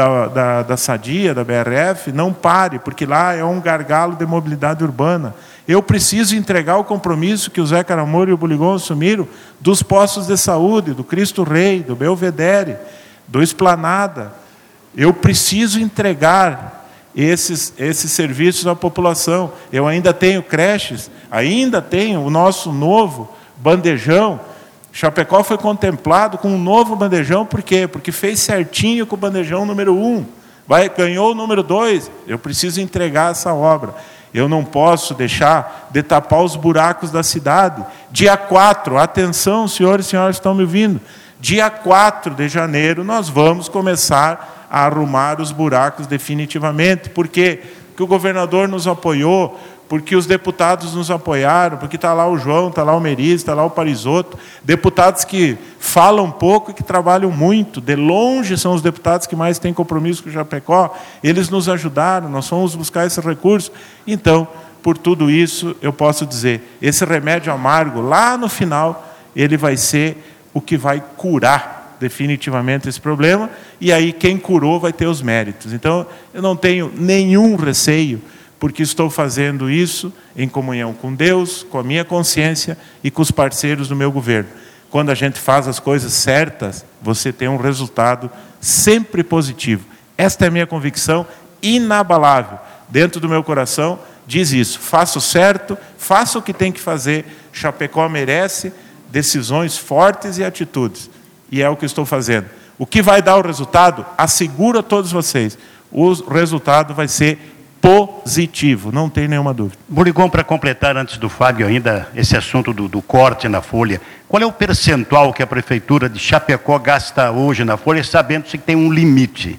da Sadia, da BRF, não pare, porque lá é um gargalo de mobilidade urbana. Eu preciso entregar o compromisso que o Zé Caramoro e o Buligon assumiram dos postos de saúde, do Cristo Rei, do Belvedere, do Esplanada. Eu preciso entregar esses serviços à população. Eu ainda tenho creches, ainda tenho o nosso novo bandejão. Chapecó foi contemplado com um novo bandejão, por quê? Porque fez certinho com o bandejão número 1. Ganhou o número 2, eu preciso entregar essa obra. Eu não posso deixar de tapar os buracos da cidade. Dia 4, atenção, senhores e senhoras que estão me ouvindo, dia 4 de janeiro nós vamos começar a arrumar os buracos definitivamente. Por quê? Porque o governador nos apoiou, porque os deputados nos apoiaram, porque está lá o João, está lá o Meriz, está lá o Parisotto, deputados que falam pouco e que trabalham muito, de longe são os deputados que mais têm compromisso com o Chapecó, eles nos ajudaram, nós fomos buscar esse recurso. Então, por tudo isso, eu posso dizer, esse remédio amargo, lá no final, ele vai ser o que vai curar definitivamente esse problema, e aí quem curou vai ter os méritos. Então, eu não tenho nenhum receio, porque estou fazendo isso em comunhão com Deus, com a minha consciência e com os parceiros do meu governo. Quando a gente faz as coisas certas, você tem um resultado sempre positivo. Esta é a minha convicção inabalável. Dentro do meu coração, diz isso: faça o certo, faça o que tem que fazer. Chapecó merece decisões fortes e atitudes. E é o que estou fazendo. O que vai dar o resultado, asseguro a todos vocês, o resultado vai ser positivo, não tem nenhuma dúvida. Buligon, para completar antes do Fábio ainda esse assunto do corte na folha, qual é o percentual que a Prefeitura de Chapecó gasta hoje na folha, sabendo que tem um limite?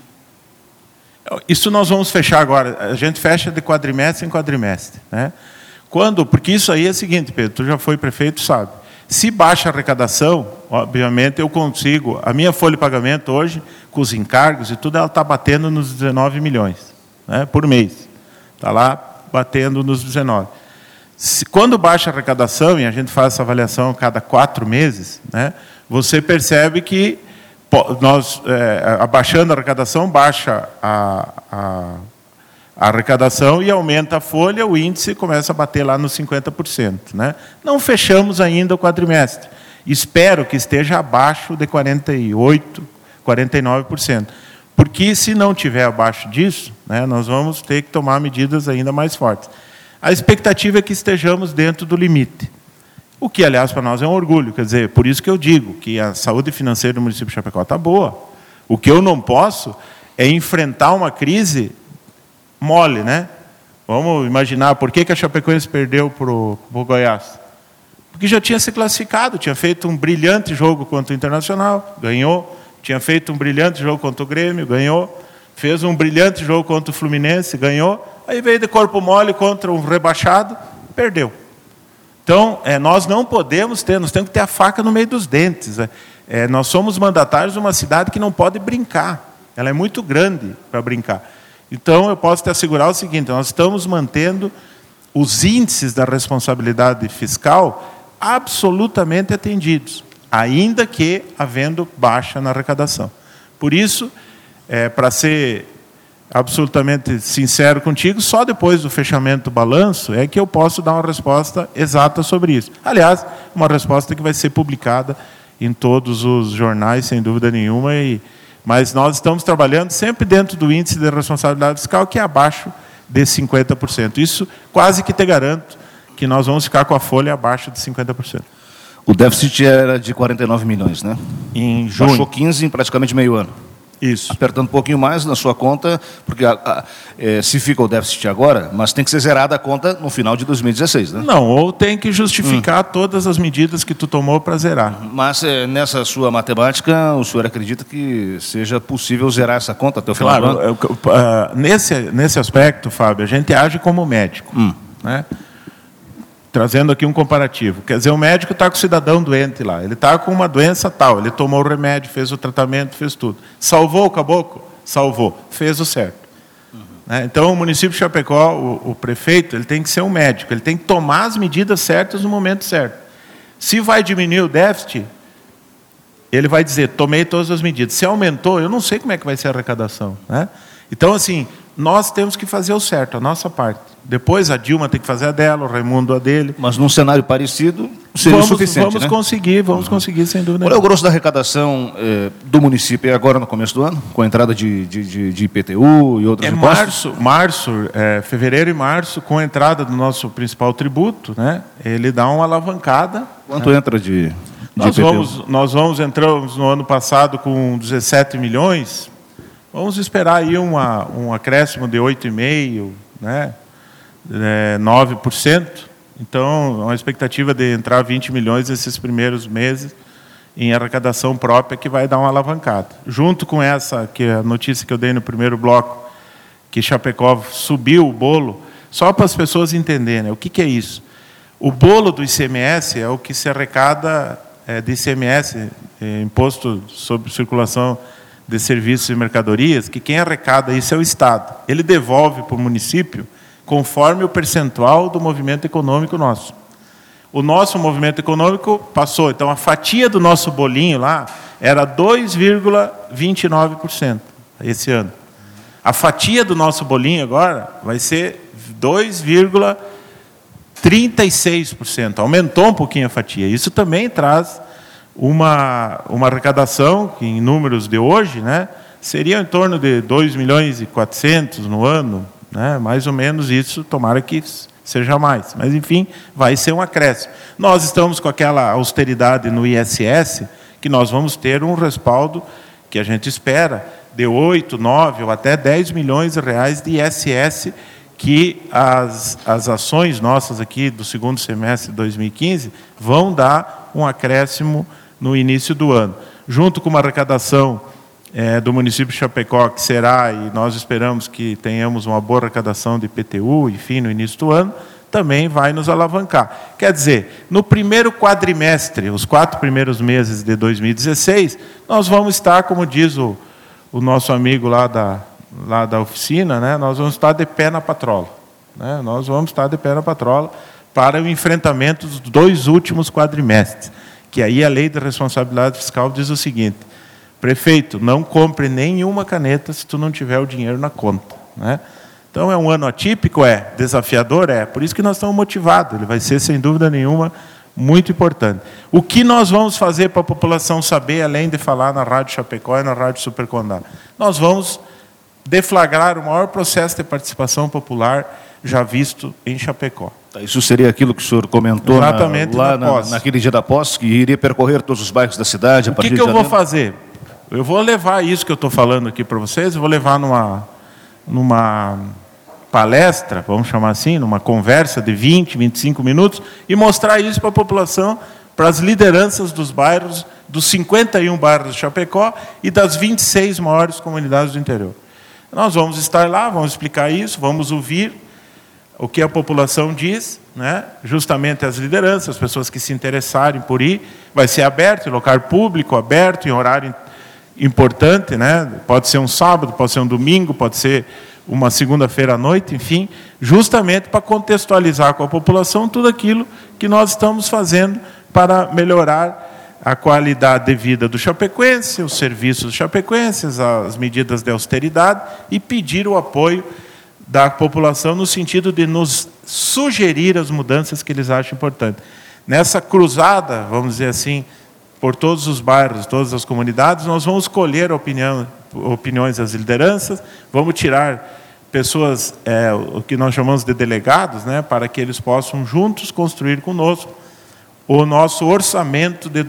Isso nós vamos fechar agora, a gente fecha de quadrimestre em quadrimestre, né? Porque isso aí é o seguinte, Pedro, tu já foi prefeito, sabe, se baixa a arrecadação, obviamente eu consigo, a minha folha de pagamento hoje, com os encargos e tudo, ela está batendo nos 19 milhões, né, por mês. Está lá batendo nos 19. Quando baixa a arrecadação, e a gente faz essa avaliação a cada 4 meses, né, você percebe que nós, abaixando a arrecadação, baixa a arrecadação e aumenta a folha, o índice começa a bater lá nos 50%. Né? Não fechamos ainda o quadrimestre. Espero que esteja abaixo de 48%, 49%. Porque, se não estiver abaixo disso, né, nós vamos ter que tomar medidas ainda mais fortes. A expectativa é que estejamos dentro do limite. O que, aliás, para nós é um orgulho. Quer dizer, por isso que eu digo que a saúde financeira do município de Chapecó está boa. O que eu não posso é enfrentar uma crise mole, né? Vamos imaginar, por que a Chapecoense perdeu para o Goiás? Porque já tinha se classificado, tinha feito um brilhante jogo contra o Internacional, ganhou, Tinha feito um brilhante jogo contra o Grêmio, ganhou. Fez um brilhante jogo contra o Fluminense, ganhou. Aí veio de corpo mole contra um rebaixado, perdeu. Então, nós não podemos ter, nós temos que ter a faca no meio dos dentes. Nós somos mandatários de uma cidade que não pode brincar. Ela é muito grande para brincar. Então, eu posso te assegurar o seguinte, nós estamos mantendo os índices da responsabilidade fiscal absolutamente atendidos, ainda que havendo baixa na arrecadação. Por isso, para ser absolutamente sincero contigo, só depois do fechamento do balanço é que eu posso dar uma resposta exata sobre isso. Aliás, uma resposta que vai ser publicada em todos os jornais, sem dúvida nenhuma, mas nós estamos trabalhando sempre dentro do índice de responsabilidade fiscal, que é abaixo de 50%. Isso quase que te garanto que nós vamos ficar com a folha abaixo de 50%. O déficit era de 49 milhões, né? Em junho. Baixou 15 em praticamente meio ano. Isso. Apertando um pouquinho mais na sua conta, porque se fica o déficit agora, mas tem que ser zerada a conta no final de 2016, né? Não, ou tem que justificar todas as medidas que tu tomou para zerar. Mas nessa sua matemática, o senhor acredita que seja possível zerar essa conta até o final do ano? Claro, nesse aspecto, Fábio, a gente age como médico, né? Trazendo aqui um comparativo. Quer dizer, o médico está com o cidadão doente lá. Ele está com uma doença tal. Ele tomou o remédio, fez o tratamento, fez tudo. Salvou o caboclo? Salvou. Fez o certo. Então, o município de Chapecó, o prefeito, ele tem que ser um médico. Ele tem que tomar as medidas certas no momento certo. Se vai diminuir o déficit, ele vai dizer, tomei todas as medidas. Se aumentou, eu não sei como é que vai ser a arrecadação, né? Então, assim, nós temos que fazer o certo, a nossa parte. Depois a Dilma tem que fazer a dela, o Raimundo a dele. Mas num cenário parecido seria o suficiente, vamos conseguir, sem dúvida. Qual é o grosso da arrecadação do município? É agora no começo do ano? Com a entrada de IPTU e outros impostos? Fevereiro e março, com a entrada do nosso principal tributo, né, ele dá uma alavancada. Quanto entra de IPTU? Entramos no ano passado com 17 milhões. Vamos esperar aí um acréscimo de 8,5%, né? 9%. Então, uma expectativa de entrar 20 milhões nesses primeiros meses em arrecadação própria, que vai dar uma alavancada. Junto com essa, que é a notícia que eu dei no primeiro bloco, que Chapecó subiu o bolo, só para as pessoas entenderem, né? O que é isso? O bolo do ICMS é o que se arrecada de ICMS, Imposto sobre Circulação de Serviços e Mercadorias, que quem arrecada isso é o Estado. Ele devolve para o município conforme o percentual do movimento econômico nosso. O nosso movimento econômico passou, então a fatia do nosso bolinho lá era 2,29% esse ano. A fatia do nosso bolinho agora vai ser 2,36%. Aumentou um pouquinho a fatia. Isso também traz uma arrecadação que, em números de hoje, né, seria em torno de 2,4 milhões no ano, né, mais ou menos isso, tomara que seja mais. Mas, enfim, vai ser um acréscimo. Nós estamos com aquela austeridade no ISS, que nós vamos ter um respaldo que a gente espera de 8, 9 ou até 10 milhões de reais de ISS, que as ações nossas aqui do segundo semestre de 2015 vão dar um acréscimo no início do ano. Junto com uma arrecadação do município de Chapecó, que será, e nós esperamos que tenhamos uma boa arrecadação de IPTU, enfim, no início do ano, também vai nos alavancar. Quer dizer, no primeiro quadrimestre, os 4 primeiros meses de 2016, nós vamos estar, como diz o nosso amigo lá da oficina, né, nós vamos estar de pé na patrola. Né, nós vamos estar de pé na patrola para o enfrentamento dos 2 últimos quadrimestres, que aí a lei de responsabilidade fiscal diz o seguinte: prefeito, não compre nenhuma caneta se tu não tiver o dinheiro na conta, né? Então, é um ano atípico? É. Desafiador? É. Por isso que nós estamos motivados. Ele vai ser, sem dúvida nenhuma, muito importante. O que nós vamos fazer para a população saber, além de falar na Rádio Chapecó e na Rádio Super Condá? Nós vamos deflagrar o maior processo de participação popular já visto em Chapecó. Isso seria aquilo que o senhor comentou exatamente naquele dia da posse, que iria percorrer todos os bairros da cidade a partir de janeiro? O que eu vou fazer? Eu vou levar isso que eu estou falando aqui para vocês, eu vou levar numa palestra, vamos chamar assim, numa conversa de 20, 25 minutos, e mostrar isso para a população, para as lideranças dos bairros, dos 51 bairros de Chapecó e das 26 maiores comunidades do interior. Nós vamos estar lá, vamos explicar isso, vamos ouvir o que a população diz, né? Justamente as lideranças, as pessoas que se interessarem por ir. Vai ser aberto, em local público, aberto, em horário importante, né? Pode ser um sábado, pode ser um domingo, pode ser uma segunda-feira à noite, enfim, justamente para contextualizar com a população tudo aquilo que nós estamos fazendo para melhorar a qualidade de vida do chapecoense, os serviços dos chapecoenses, as medidas de austeridade e pedir o apoio da população no sentido de nos sugerir as mudanças que eles acham importantes. Nessa cruzada, vamos dizer assim, por todos os bairros, todas as comunidades, nós vamos colher opiniões das lideranças, vamos tirar pessoas, o que nós chamamos de delegados, né, para que eles possam juntos construir conosco o nosso orçamento de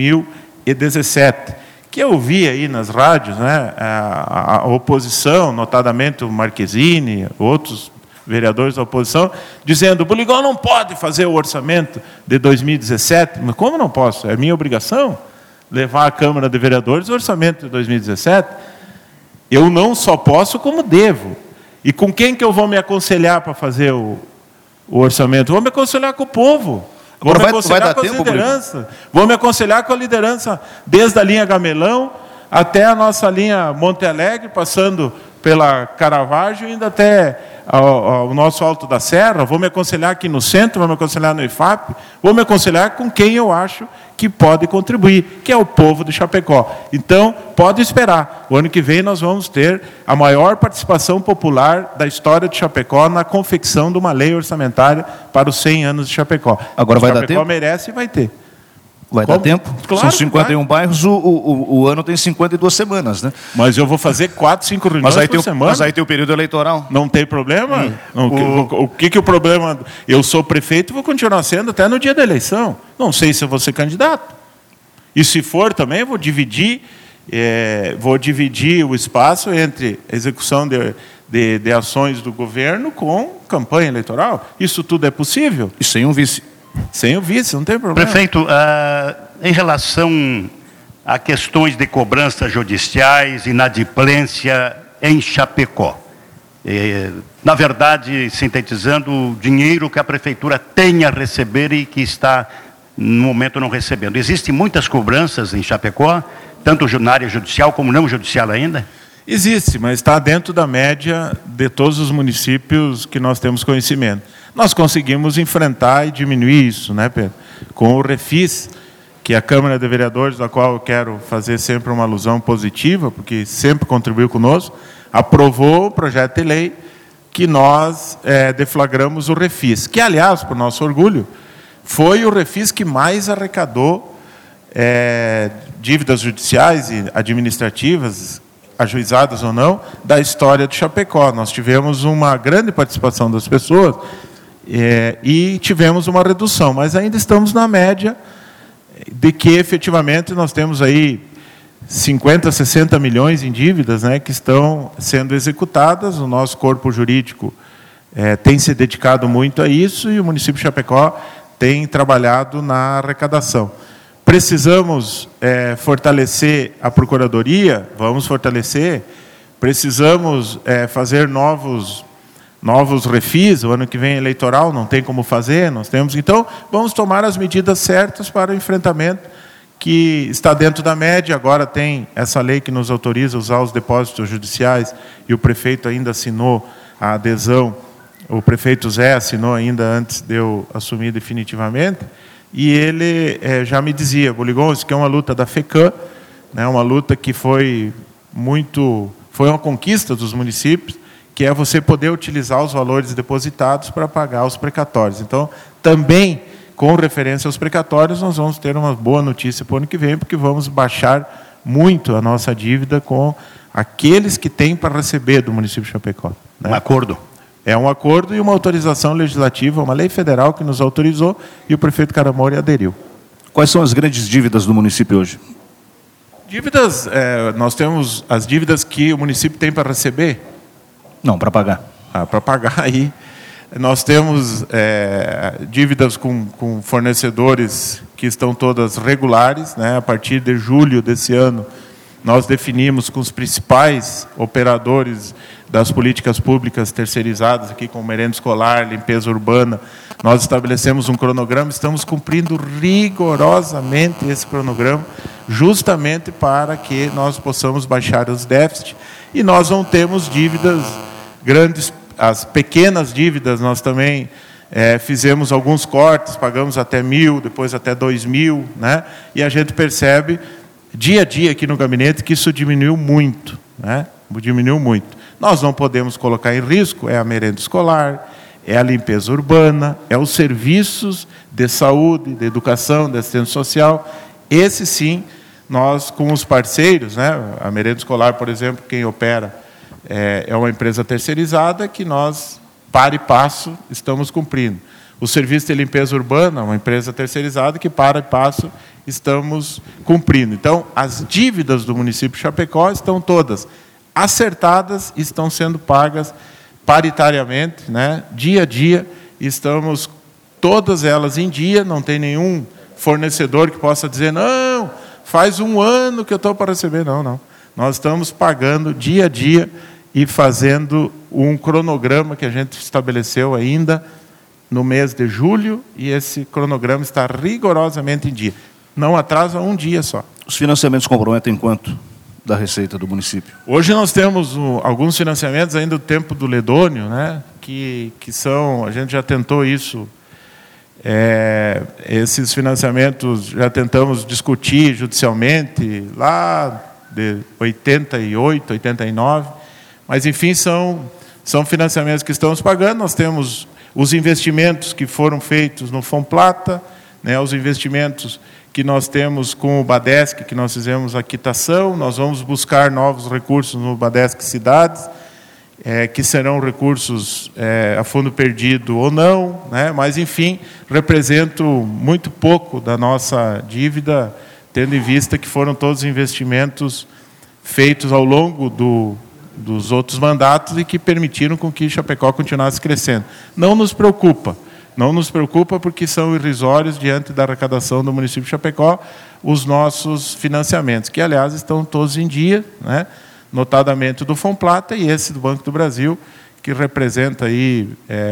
2017, que eu vi aí nas rádios, né, a oposição, notadamente o Marquezine, outros vereadores da oposição, dizendo: o Buligão não pode fazer o orçamento de 2017. Mas como não posso? É minha obrigação levar à Câmara de Vereadores o orçamento de 2017. Eu não só posso, como devo. E com quem que eu vou me aconselhar para fazer o orçamento? Vou me aconselhar com o povo. Vou me aconselhar com as lideranças. Vou me aconselhar com a liderança desde a linha Gamelão até a nossa linha Monte Alegre, passando pela Caravaggio e indo até o nosso Alto da Serra. Vou me aconselhar aqui no centro, vou me aconselhar no IFAP, vou me aconselhar com quem eu acho que pode contribuir, que é o povo de Chapecó. Então, pode esperar. O ano que vem nós vamos ter a maior participação popular da história de Chapecó na confecção de uma lei orçamentária para os 100 anos de Chapecó. Agora vai dar tempo? Chapecó merece e vai ter. Vai dar tempo? Claro, são 51 bairros, o ano tem 52 semanas, né? Mas eu vou fazer 4, 5 reuniões por semana. Mas aí tem o período eleitoral. Não tem problema? O que o problema... Eu sou prefeito e vou continuar sendo até no dia da eleição. Não sei se eu vou ser candidato. E se for também, vou dividir o espaço entre execução de ações do governo com campanha eleitoral. Isso tudo é possível. E sem um vice. Sem o vice, não tem problema. Prefeito, em relação a questões de cobranças judiciais, inadimplência em Chapecó, na verdade, sintetizando, o dinheiro que a prefeitura tem a receber e que está, no momento, não recebendo. Existem muitas cobranças em Chapecó, tanto na área judicial como não judicial ainda? Existe, mas está dentro da média de todos os municípios que nós temos conhecimento. Nós conseguimos enfrentar e diminuir isso, né, Pedro? Com o Refis, que é a Câmara de Vereadores, da qual eu quero fazer sempre uma alusão positiva, porque sempre contribuiu conosco, aprovou o projeto de lei que nós deflagramos o Refis, que, aliás, por nosso orgulho, foi o Refis que mais arrecadou dívidas judiciais e administrativas, ajuizadas ou não, da história de Chapecó. Nós tivemos uma grande participação das pessoas e tivemos uma redução, mas ainda estamos na média de que, efetivamente, nós temos aí 50, 60 milhões em dívidas, né, que estão sendo executadas. O nosso corpo jurídico tem se dedicado muito a isso e o município de Chapecó tem trabalhado na arrecadação. Precisamos fortalecer a Procuradoria, vamos fortalecer. Precisamos fazer novos refis, o ano que vem é eleitoral, não tem como fazer, nós temos. Então, vamos tomar as medidas certas para o enfrentamento, que está dentro da média. Agora tem essa lei que nos autoriza a usar os depósitos judiciais, e o prefeito ainda assinou a adesão, o prefeito Zé assinou ainda antes de eu assumir definitivamente, e ele já me dizia: Buligão, isso que é uma luta da FECAM, né, uma luta que foi uma conquista dos municípios, que é você poder utilizar os valores depositados para pagar os precatórios. Então, também, com referência aos precatórios, nós vamos ter uma boa notícia para o ano que vem, porque vamos baixar muito a nossa dívida com aqueles que têm para receber do município de Chapecó. Né? Um acordo. É um acordo e uma autorização legislativa, uma lei federal que nos autorizou, e o prefeito Caramori aderiu. Quais são as grandes dívidas do município hoje? Dívidas, nós temos as dívidas que o município tem para receber. Não, para pagar. Para pagar aí. Nós temos dívidas com fornecedores que estão todas regulares, né? A partir de julho desse ano, nós definimos com os principais operadores das políticas públicas terceirizadas, aqui com merenda escolar, limpeza urbana, nós estabelecemos um cronograma, estamos cumprindo rigorosamente esse cronograma, justamente para que nós possamos baixar os déficits, e nós não temos dívidas grandes, as pequenas dívidas, nós também fizemos alguns cortes, pagamos até 1.000, depois até 2.000, né? E a gente percebe, dia a dia aqui no gabinete, que isso diminuiu muito, né? Diminuiu muito. Nós não podemos colocar em risco, é a merenda escolar, é a limpeza urbana, é os serviços de saúde, de educação, de assistência social. Esse sim, nós com os parceiros, né? A merenda escolar, por exemplo, quem opera é uma empresa terceirizada que nós, para e passo, estamos cumprindo. O serviço de limpeza urbana, uma empresa terceirizada que, para e passo, estamos cumprindo. Então, as dívidas do município de Chapecó estão todas acertadas, estão sendo pagas paritariamente, né? Dia a dia, estamos todas elas em dia, não tem nenhum fornecedor que possa dizer, não, faz 1 ano que eu estou para receber. Não, não. Nós estamos pagando dia a dia e fazendo um cronograma que a gente estabeleceu ainda no mês de julho, e esse cronograma está rigorosamente em dia. Não atrasa 1 dia só. Os financiamentos comprometem quanto da receita do município? Hoje nós temos alguns financiamentos ainda do tempo do Ledônio, né, que são, a gente já tentou isso, esses financiamentos já tentamos discutir judicialmente, lá de 88, 89, mas, enfim, são financiamentos que estamos pagando. Nós temos os investimentos que foram feitos no Fomplata, né, os investimentos que nós temos com o Badesc, que nós fizemos a quitação. Nós vamos buscar novos recursos no Badesc Cidades, que serão recursos a fundo perdido ou não, né, mas, enfim, representam muito pouco da nossa dívida, tendo em vista que foram todos investimentos feitos ao longo dos outros mandatos e que permitiram com que Chapecó continuasse crescendo. Não nos preocupa porque são irrisórios diante da arrecadação do município de Chapecó os nossos financiamentos, que, aliás, estão todos em dia, né? Notadamente do Fomplata e esse do Banco do Brasil, que representa aí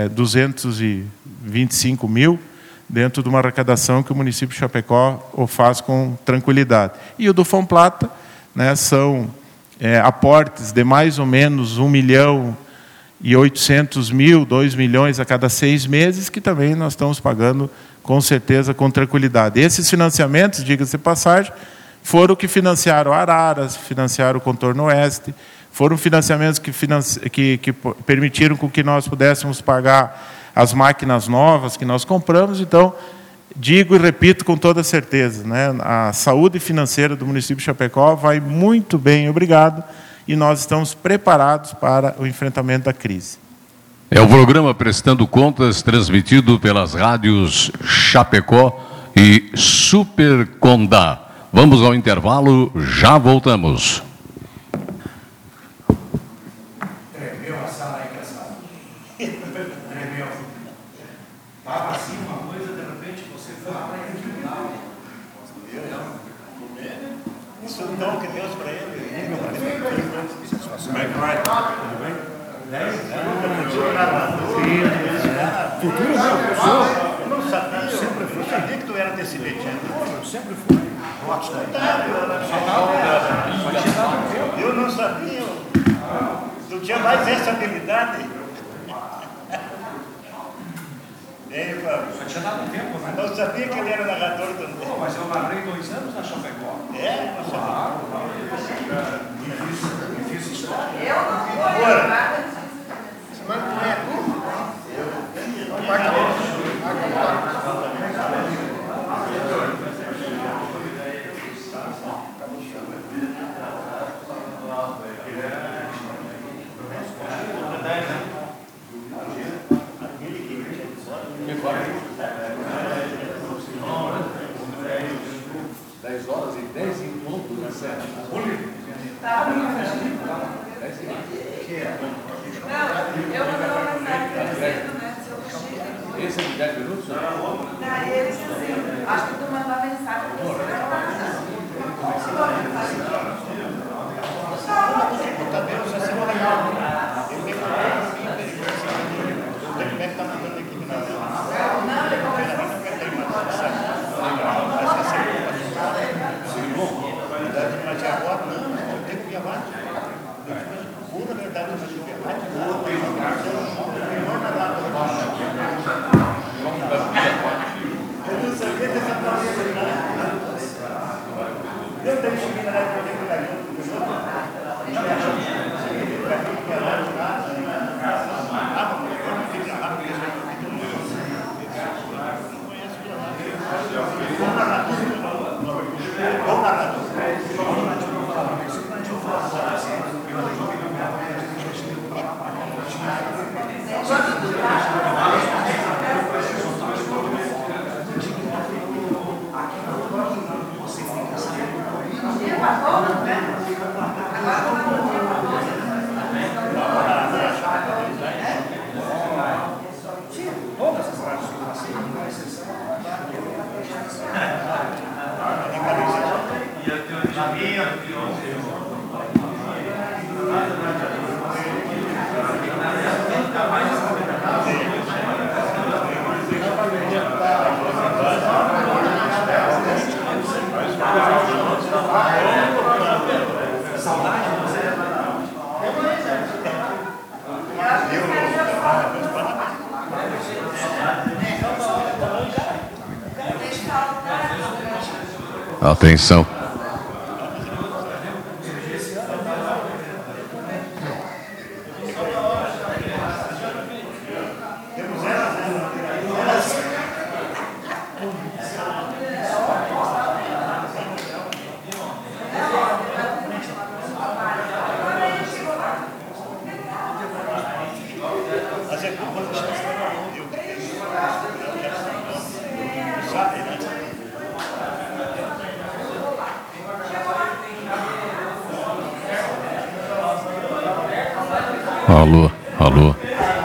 225 mil, dentro de uma arrecadação que o município de Chapecó o faz com tranquilidade. E o do Fomplata, né, são aportes de mais ou menos 1.800.000, 2 milhões a cada 6 meses, que também nós estamos pagando, com certeza, com tranquilidade. Esses financiamentos, diga-se de passagem, foram que financiaram Araras, financiaram o Contorno Oeste, foram financiamentos que permitiram com que nós pudéssemos pagar as máquinas novas que nós compramos. Então, digo e repito com toda certeza, né, a saúde financeira do município de Chapecó vai muito bem, obrigado, e nós estamos preparados para o enfrentamento da crise. É o programa Prestando Contas, transmitido pelas rádios Chapecó e Super Condá. Vamos ao intervalo, já voltamos. Tremeu a sala aí, casado. Tremeu. Fala assim uma coisa, de repente você fala e no final. Isso não que Deus para ele. Como é que vai? Tudo bem? Futuro não, eu não sabia. Eu sempre fui. Sabia que tu era desse metido. Eu sempre fui. Eu não sabia. Tu tinha mais essa habilidade. Fábio? Só tinha dado tempo, né? Não sabia que ele era narrador também. Pô, mas eu narrei 2 anos na Chapecó. Não sabia. Claro. Difícil história. Eu não fui nada disso. Mas não é tu? audiência de 10 minutos? Daí eles assim, acho que tu mandou a mensagem para você. Atenção. Alô, alô.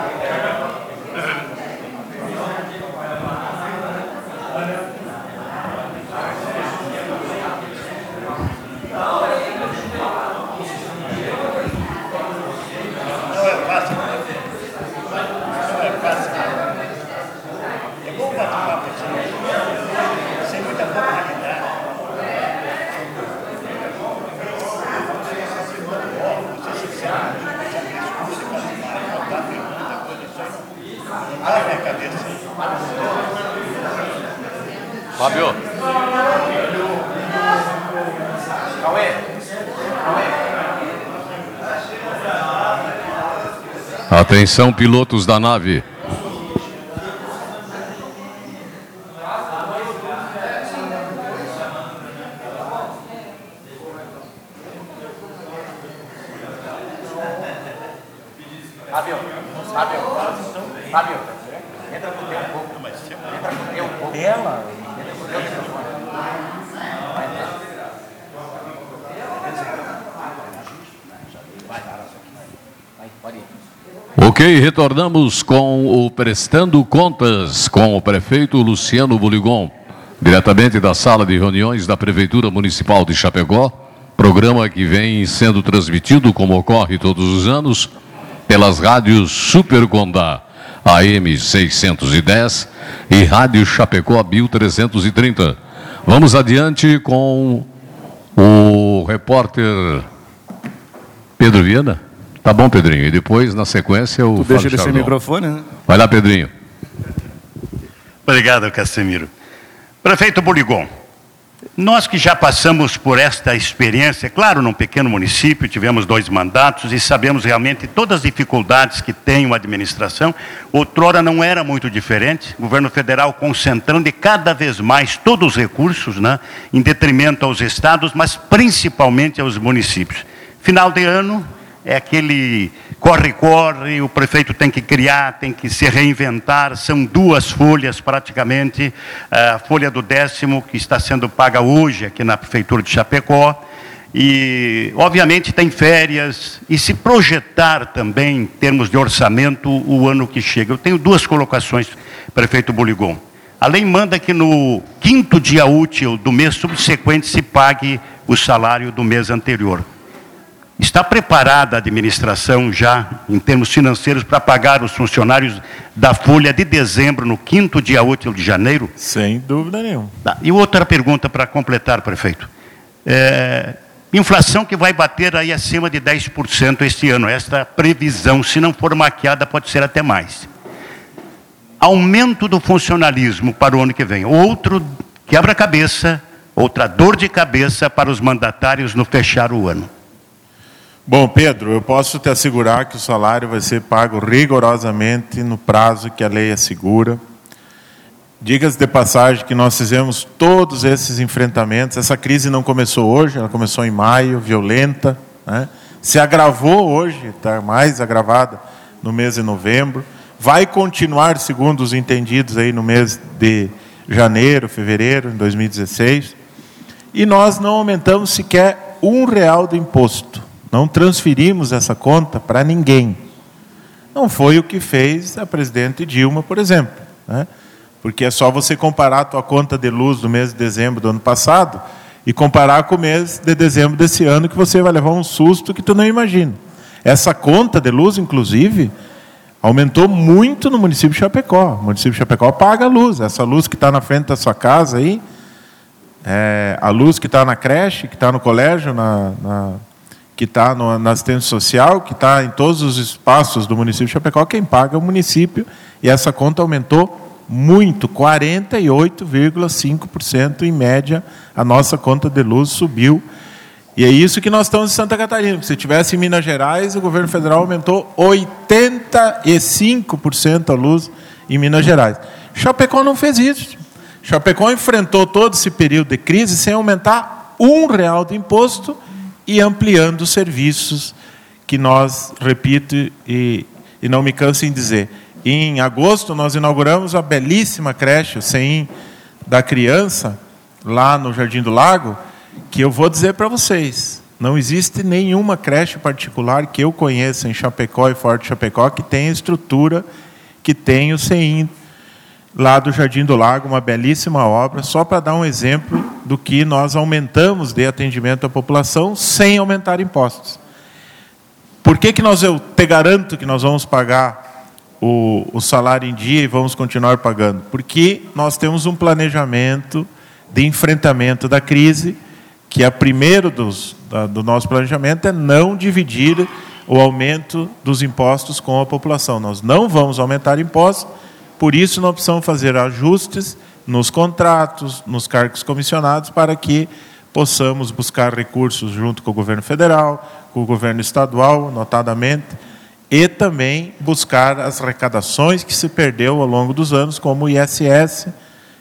Fábio. Atenção, pilotos da nave. Fábio, entra com o teu um pouco, mas entra com o teu um pouco. Ela? Entra com o teu microfone. Vai, pode ir. Ok, retornamos com o Prestando Contas com o prefeito Luciano Buligon, diretamente da sala de reuniões da Prefeitura Municipal de Chapecó, programa que vem sendo transmitido, como ocorre todos os anos, pelas rádios Super Condá, AM 610 e Rádio Chapecó 1330. Vamos adiante com o repórter Pedro Viana. Tá bom, Pedrinho. E depois, na sequência, o Tu deixa ele sem microfone, né? Vai lá, Pedrinho. Obrigado, Casemiro. Prefeito Buligon, nós que já passamos por esta experiência, claro, num pequeno município, tivemos 2 mandatos e sabemos realmente todas as dificuldades que tem uma administração. Outrora não era muito diferente, o governo federal concentrando cada vez mais todos os recursos, né, em detrimento aos estados, mas principalmente aos municípios. Final de ano é aquele corre-corre, o prefeito tem que criar, tem que se reinventar, são 2 folhas praticamente, a folha do 10º que está sendo paga hoje aqui na Prefeitura de Chapecó, E, obviamente, tem férias, e se projetar também, em termos de orçamento, o ano que chega. Eu tenho duas colocações, prefeito Boligon. A lei manda que no 5º dia útil do mês subsequente se pague o salário do mês anterior. Está preparada a administração já, em termos financeiros, para pagar os funcionários da folha de dezembro no 5º dia útil de janeiro? Sem dúvida nenhuma. E outra pergunta para completar, prefeito. Inflação que vai bater aí acima de 10% este ano. Esta previsão, se não for maquiada, pode ser até mais. Aumento do funcionalismo para o ano que vem. Outro quebra-cabeça, outra dor de cabeça para os mandatários no fechar o ano. Bom, Pedro, eu posso te assegurar que o salário vai ser pago rigorosamente no prazo que a lei assegura. Diga-se de passagem que nós fizemos todos esses enfrentamentos. Essa crise não começou hoje, ela começou em maio, violenta, né? Se agravou hoje, está mais agravada no mês de novembro. Vai continuar, segundo os entendidos, aí no mês de janeiro, fevereiro, em 2016. E nós não aumentamos sequer R$1 do imposto. Não transferimos essa conta para ninguém. Não foi o que fez a presidente Dilma, por exemplo, né? Porque é só você comparar a tua conta de luz do mês de dezembro do ano passado e comparar com o mês de dezembro desse ano, que você vai levar um susto que tu não imagina. Essa conta de luz, inclusive, aumentou muito no município de Chapecó. O município de Chapecó paga a luz. Essa luz que está na frente da sua casa aí, a luz que está na creche, que está no colégio, que está na assistência social, que está em todos os espaços do município de Chapecó, quem paga é o município, e essa conta aumentou muito, 48,5% em média, a nossa conta de luz subiu. E é isso que nós estamos em Santa Catarina. Se tivesse em Minas Gerais, o governo federal aumentou 85% a luz em Minas Gerais. Chapecó não fez isso. Chapecó enfrentou todo esse período de crise sem aumentar R$1 de imposto e ampliando os serviços que nós, repito, e não me canso em dizer, em agosto nós inauguramos a belíssima creche, o CEIM da criança, lá no Jardim do Lago, que eu vou dizer para vocês, não existe nenhuma creche particular que eu conheça em Chapecó e Fora de Chapecó que tenha estrutura que tem o CEIM lá do Jardim do Lago, uma belíssima obra, só para dar um exemplo do que nós aumentamos de atendimento à população sem aumentar impostos. Por que eu te garanto que nós vamos pagar o salário em dia e vamos continuar pagando? Porque nós temos um planejamento de enfrentamento da crise, que a primeiro do nosso planejamento é não dividir o aumento dos impostos com a população. Nós não vamos aumentar impostos, por isso nós precisamos fazer ajustes nos contratos, nos cargos comissionados, para que possamos buscar recursos junto com o governo federal, com o governo estadual, notadamente, e também buscar as arrecadações que se perdeu ao longo dos anos, como o ISS.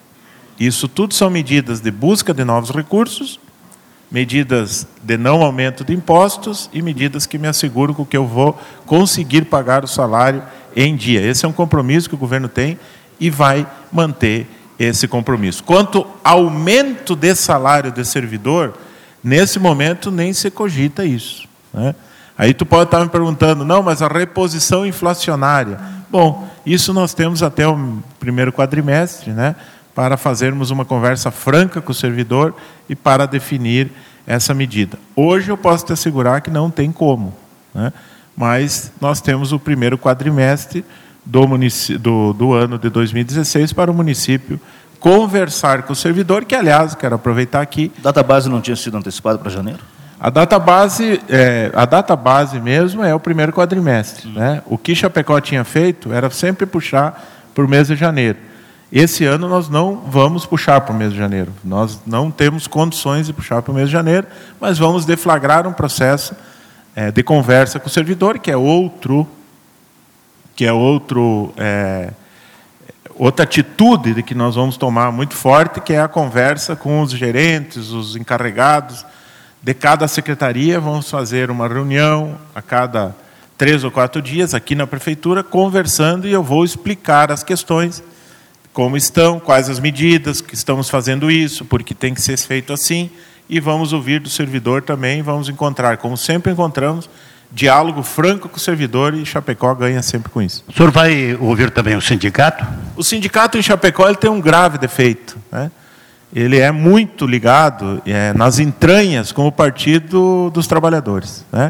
Isso tudo são medidas de busca de novos recursos, medidas de não aumento de impostos e medidas que me asseguram que eu vou conseguir pagar o salário em dia. Esse é um compromisso que o governo tem e vai manter esse compromisso. Quanto ao aumento de salário de servidor, nesse momento nem se cogita isso, né? Aí tu pode estar me perguntando, não, mas a reposição inflacionária. Bom, isso nós temos até o primeiro quadrimestre, né, para fazermos uma conversa franca com o servidor e para definir essa medida. Hoje eu posso te assegurar que não tem como, né? Mas nós temos o primeiro quadrimestre do ano de 2016 para o município conversar com o servidor, que, aliás, quero aproveitar aqui... A data base não tinha sido antecipada para janeiro? A data base mesmo é o primeiro quadrimestre, né? O que Chapecó tinha feito era sempre puxar para o mês de janeiro. Esse ano nós não vamos puxar para o mês de janeiro. Nós não temos condições de puxar para o mês de janeiro, mas vamos deflagrar um processo de conversa com o servidor, que é outra atitude de que nós vamos tomar muito forte, que é a conversa com os gerentes, os encarregados de cada secretaria. Vamos fazer uma reunião a cada 3 ou 4 dias aqui na prefeitura, conversando, e eu vou explicar as questões, como estão, quais as medidas que estamos fazendo isso, porque tem que ser feito assim, e vamos ouvir do servidor também, vamos encontrar, como sempre encontramos, diálogo franco com o servidor, e Chapecó ganha sempre com isso. O senhor vai ouvir também o sindicato? O sindicato em Chapecó ele tem um grave defeito, né? Ele é muito ligado nas entranhas com o Partido dos Trabalhadores, né?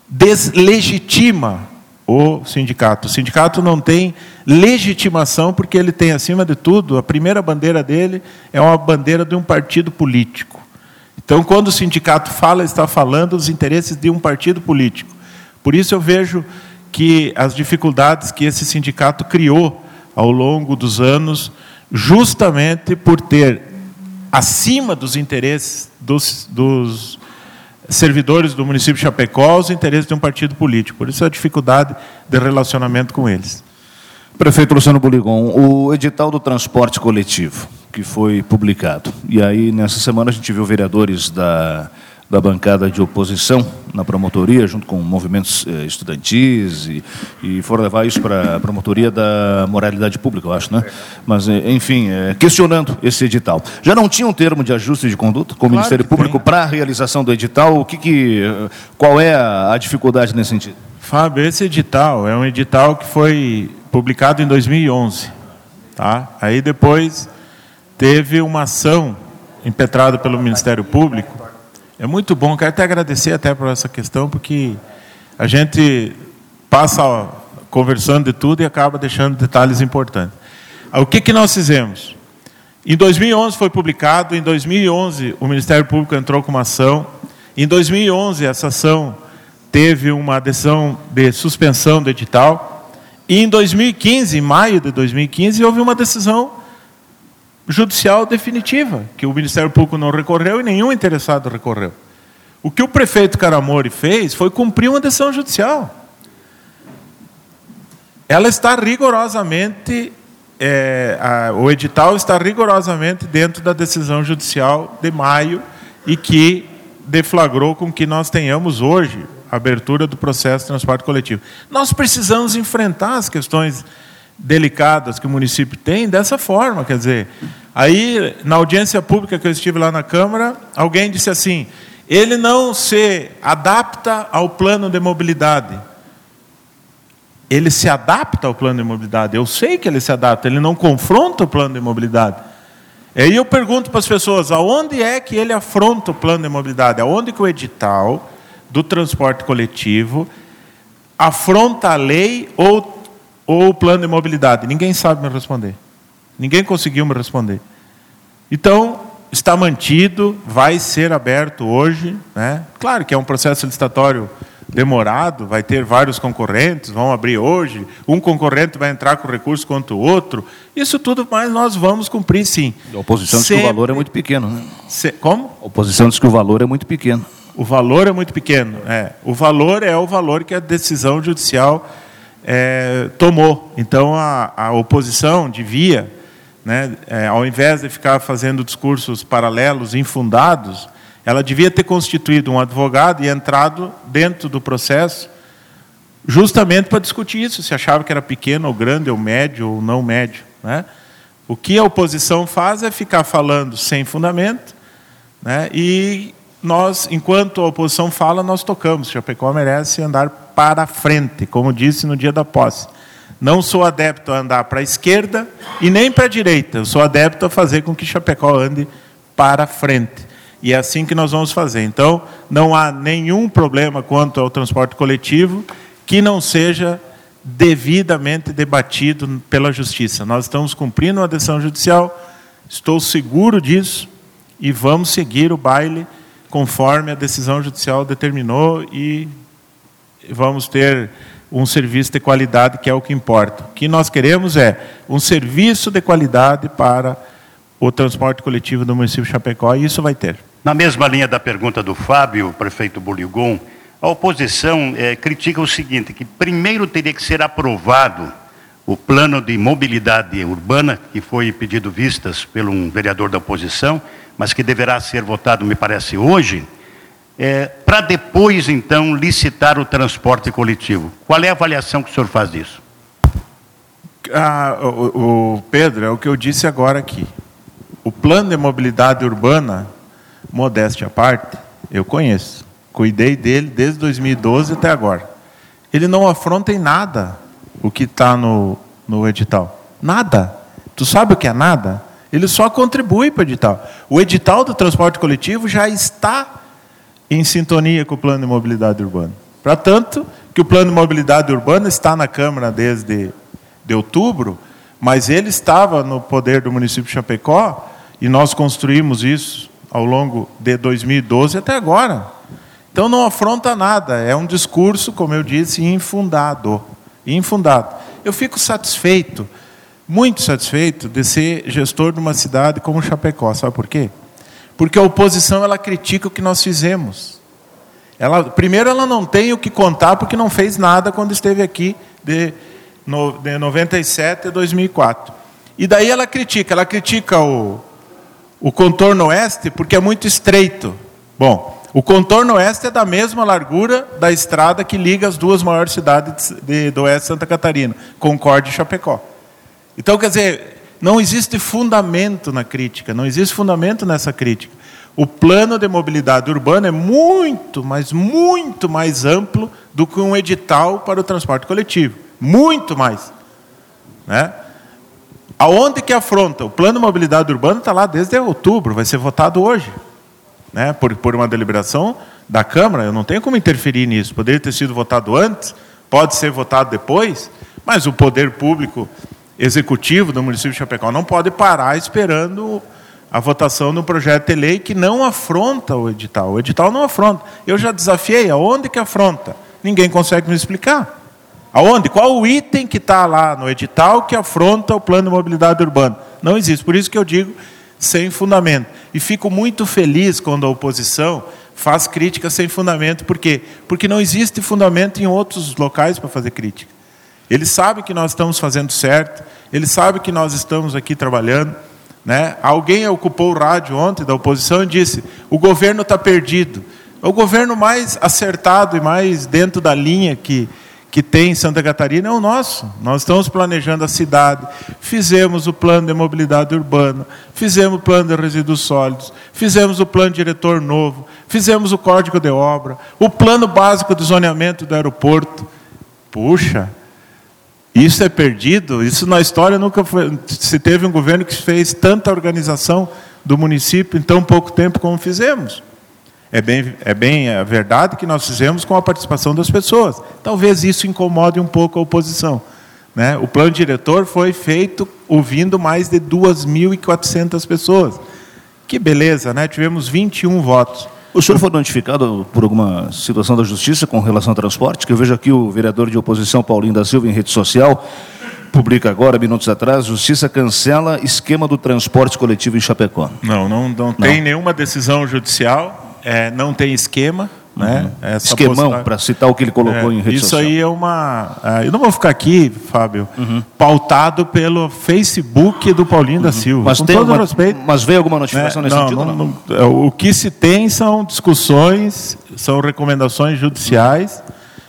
Deslegitima o sindicato. O sindicato não tem legitimação porque ele tem, acima de tudo, a primeira bandeira dele é uma bandeira de um partido político. Então, quando o sindicato fala, está falando dos interesses de um partido político. Por isso eu vejo que as dificuldades que esse sindicato criou ao longo dos anos, justamente por ter, acima dos interesses dos servidores do município de Chapecó, os interesses de um partido político. Por isso a dificuldade de relacionamento com eles. Prefeito Luciano Boligon, o edital do transporte coletivo, que foi publicado, e aí nessa semana a gente viu vereadores da bancada de oposição na promotoria, junto com movimentos estudantis, e foram levar isso para a promotoria da moralidade pública, eu acho, né? Mas, enfim, questionando esse edital. Já não tinha um termo de ajuste de conduta com o Ministério Público para a realização do edital? Qual é a dificuldade nesse sentido? Fábio, esse edital é um edital que foi publicado em 2011. Tá? Aí depois teve uma ação impetrada pelo Ministério Público. É muito bom, quero até agradecer até por essa questão, porque a gente passa conversando de tudo e acaba deixando detalhes importantes. O que nós fizemos? Em 2011 foi publicado, em 2011 o Ministério Público entrou com uma ação, em 2011 essa ação teve uma decisão de suspensão do edital, e em 2015, em maio de 2015, houve uma decisão judicial definitiva, que o Ministério Público não recorreu e nenhum interessado recorreu. O que o prefeito Caramori fez foi cumprir uma decisão judicial. Ela está rigorosamente, o edital está rigorosamente dentro da decisão judicial de maio e que deflagrou com que nós tenhamos hoje a abertura do processo de transporte coletivo. Nós precisamos enfrentar as questões delicadas que o município tem dessa forma, quer dizer, aí na audiência pública que eu estive lá na Câmara, alguém disse assim, ele não se adapta ao plano de mobilidade. Ele se adapta ao plano de mobilidade, eu sei que ele se adapta, ele não confronta o plano de mobilidade. Aí eu pergunto para as pessoas, aonde é que ele afronta o plano de mobilidade? Aonde que o edital do transporte coletivo afronta a lei ou o plano de mobilidade? Ninguém sabe me responder. Ninguém conseguiu me responder. Então, está mantido, vai ser aberto hoje, né? Claro que é um processo licitatório demorado, vai ter vários concorrentes, vão abrir hoje, um concorrente vai entrar com recurso contra o outro, isso tudo, mas nós vamos cumprir sim. A oposição diz que o valor é muito pequeno, né? Como? A oposição diz que o valor é muito pequeno. O valor é muito pequeno, O valor é o valor que a decisão judicial tomou. Então, a oposição devia, né, ao invés de ficar fazendo discursos paralelos, infundados, ela devia ter constituído um advogado e entrado dentro do processo justamente para discutir isso, se achava que era pequeno ou grande, ou médio ou não médio, né? O que a oposição faz é ficar falando sem fundamento, né? E nós, enquanto a oposição fala, nós tocamos. Chapecó merece andar para frente, como disse no dia da posse. Não sou adepto a andar para a esquerda e nem para a direita. Eu sou adepto a fazer com que Chapecó ande para frente. E é assim que nós vamos fazer. Então, não há nenhum problema quanto ao transporte coletivo que não seja devidamente debatido pela Justiça. Nós estamos cumprindo uma decisão judicial, estou seguro disso, e vamos seguir o baile conforme a decisão judicial determinou e vamos ter um serviço de qualidade, que é o que importa. O que nós queremos é um serviço de qualidade para o transporte coletivo do município de Chapecó, e isso vai ter. Na mesma linha da pergunta do Fábio, prefeito Boligon, a oposição critica o seguinte, que primeiro teria que ser aprovado o plano de mobilidade urbana, que foi pedido vistas pelo um vereador da oposição, mas que deverá ser votado, me parece, hoje, para depois, então, licitar o transporte coletivo. Qual é a avaliação que o senhor faz disso? Pedro, é o que eu disse agora aqui. O plano de mobilidade urbana modéstia à parte, eu conheço. Cuidei dele desde 2012 até agora. Ele não afronta em nada o que está no edital. Nada. Tu sabe o que é nada? Ele só contribui para o edital. O edital do transporte coletivo já está em sintonia com o Plano de Mobilidade Urbana. Para tanto que o Plano de Mobilidade Urbana está na Câmara desde outubro, mas ele estava no poder do município de Chapecó e nós construímos isso ao longo de 2012 até agora. Então não afronta nada, é um discurso, como eu disse, infundado. Infundado. Eu fico satisfeito, muito satisfeito, de ser gestor de uma cidade como Chapecó. Sabe por quê? Porque a oposição ela critica o que nós fizemos. Primeiro, ela não tem o que contar porque não fez nada quando esteve aqui de 97 a 2004. E daí ela critica o contorno oeste porque é muito estreito. Bom, o contorno oeste é da mesma largura da estrada que liga as duas maiores cidades do oeste de Santa Catarina, Concórdia e Chapecó. Então, quer dizer, não existe fundamento na crítica, não existe fundamento nessa crítica. O plano de mobilidade urbana é muito, mas muito mais amplo do que um edital para o transporte coletivo. Muito mais. Né? Aonde que afronta? O plano de mobilidade urbana está lá desde outubro, vai ser votado hoje. Né? Por uma deliberação da Câmara, eu não tenho como interferir nisso. Poderia ter sido votado antes, pode ser votado depois, mas o poder público executivo do município de Chapecó não pode parar esperando a votação do projeto de lei que não afronta o edital. O edital não afronta. Eu já desafiei, aonde que afronta? Ninguém consegue me explicar. Aonde? Qual o item que está lá no edital que afronta o plano de mobilidade urbana? Não existe. Por isso que eu digo sem fundamento. E fico muito feliz quando a oposição faz crítica sem fundamento. Por quê? Porque não existe fundamento em outros locais para fazer crítica. Eles sabem que nós estamos fazendo certo, eles sabem que nós estamos aqui trabalhando. Né? Alguém ocupou o rádio ontem da oposição e disse: o governo está perdido. O governo mais acertado e mais dentro da linha que tem em Santa Catarina é o nosso. Nós estamos planejando a cidade, fizemos o plano de mobilidade urbana, fizemos o plano de resíduos sólidos, fizemos o plano diretor novo, fizemos o código de obra, o plano básico de zoneamento do aeroporto. Puxa, isso é perdido? Isso na história nunca se teve um governo que fez tanta organização do município em tão pouco tempo como fizemos. É bem a verdade que nós fizemos com a participação das pessoas. Talvez isso incomode um pouco a oposição. Né? O plano diretor foi feito ouvindo mais de 2.400 pessoas. Que beleza, né? Tivemos 21 votos. O senhor foi notificado por alguma situação da Justiça com relação ao transporte? Que eu vejo aqui o vereador de oposição, Paulinho da Silva, em rede social, publica agora, minutos atrás: Justiça cancela esquema do transporte coletivo em Chapecó. Não tem nenhuma decisão judicial, não tem esquema. Né? Esquemão, para citar o que ele colocou em rede social. Isso aí é uma... eu não vou ficar aqui, Fábio, pautado pelo Facebook do Paulinho da Silva. Mas, mas veio alguma notificação nesse sentido? Não. O que se tem são discussões, são recomendações judiciais,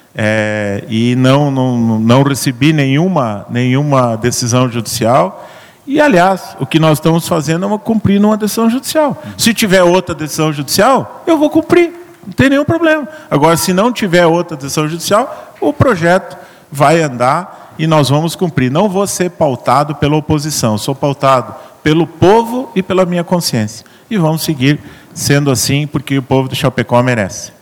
e não recebi nenhuma decisão judicial. E, aliás, o que nós estamos fazendo é cumprir uma decisão judicial. Se tiver outra decisão judicial, eu vou cumprir. Não tem nenhum problema. Agora, se não tiver outra decisão judicial, o projeto vai andar e nós vamos cumprir. Não vou ser pautado pela oposição, sou pautado pelo povo e pela minha consciência. E vamos seguir sendo assim, porque o povo de Chapecó merece.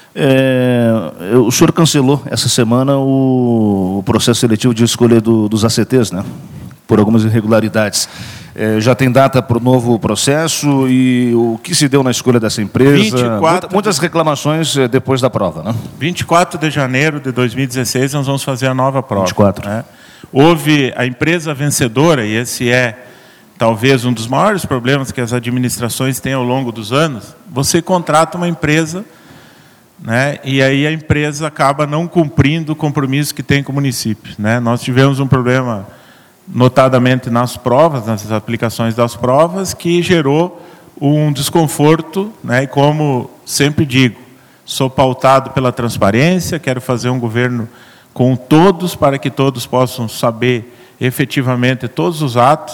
O senhor cancelou essa semana o processo seletivo de escolha dos ACTs, né? Por algumas irregularidades. Já tem data para o novo processo e o que se deu na escolha dessa empresa? Muitas reclamações depois da prova, né? 24 de janeiro de 2016 nós vamos fazer a nova prova. 24. Né? Houve a empresa vencedora, e esse é talvez um dos maiores problemas que as administrações têm ao longo dos anos. Você contrata uma empresa, né, e aí a empresa acaba não cumprindo o compromisso que tem com o município. Né? Nós tivemos um problema notadamente nas provas, nas aplicações das provas, que gerou um desconforto, né? E como sempre digo, sou pautado pela transparência, quero fazer um governo com todos, para que todos possam saber efetivamente todos os atos.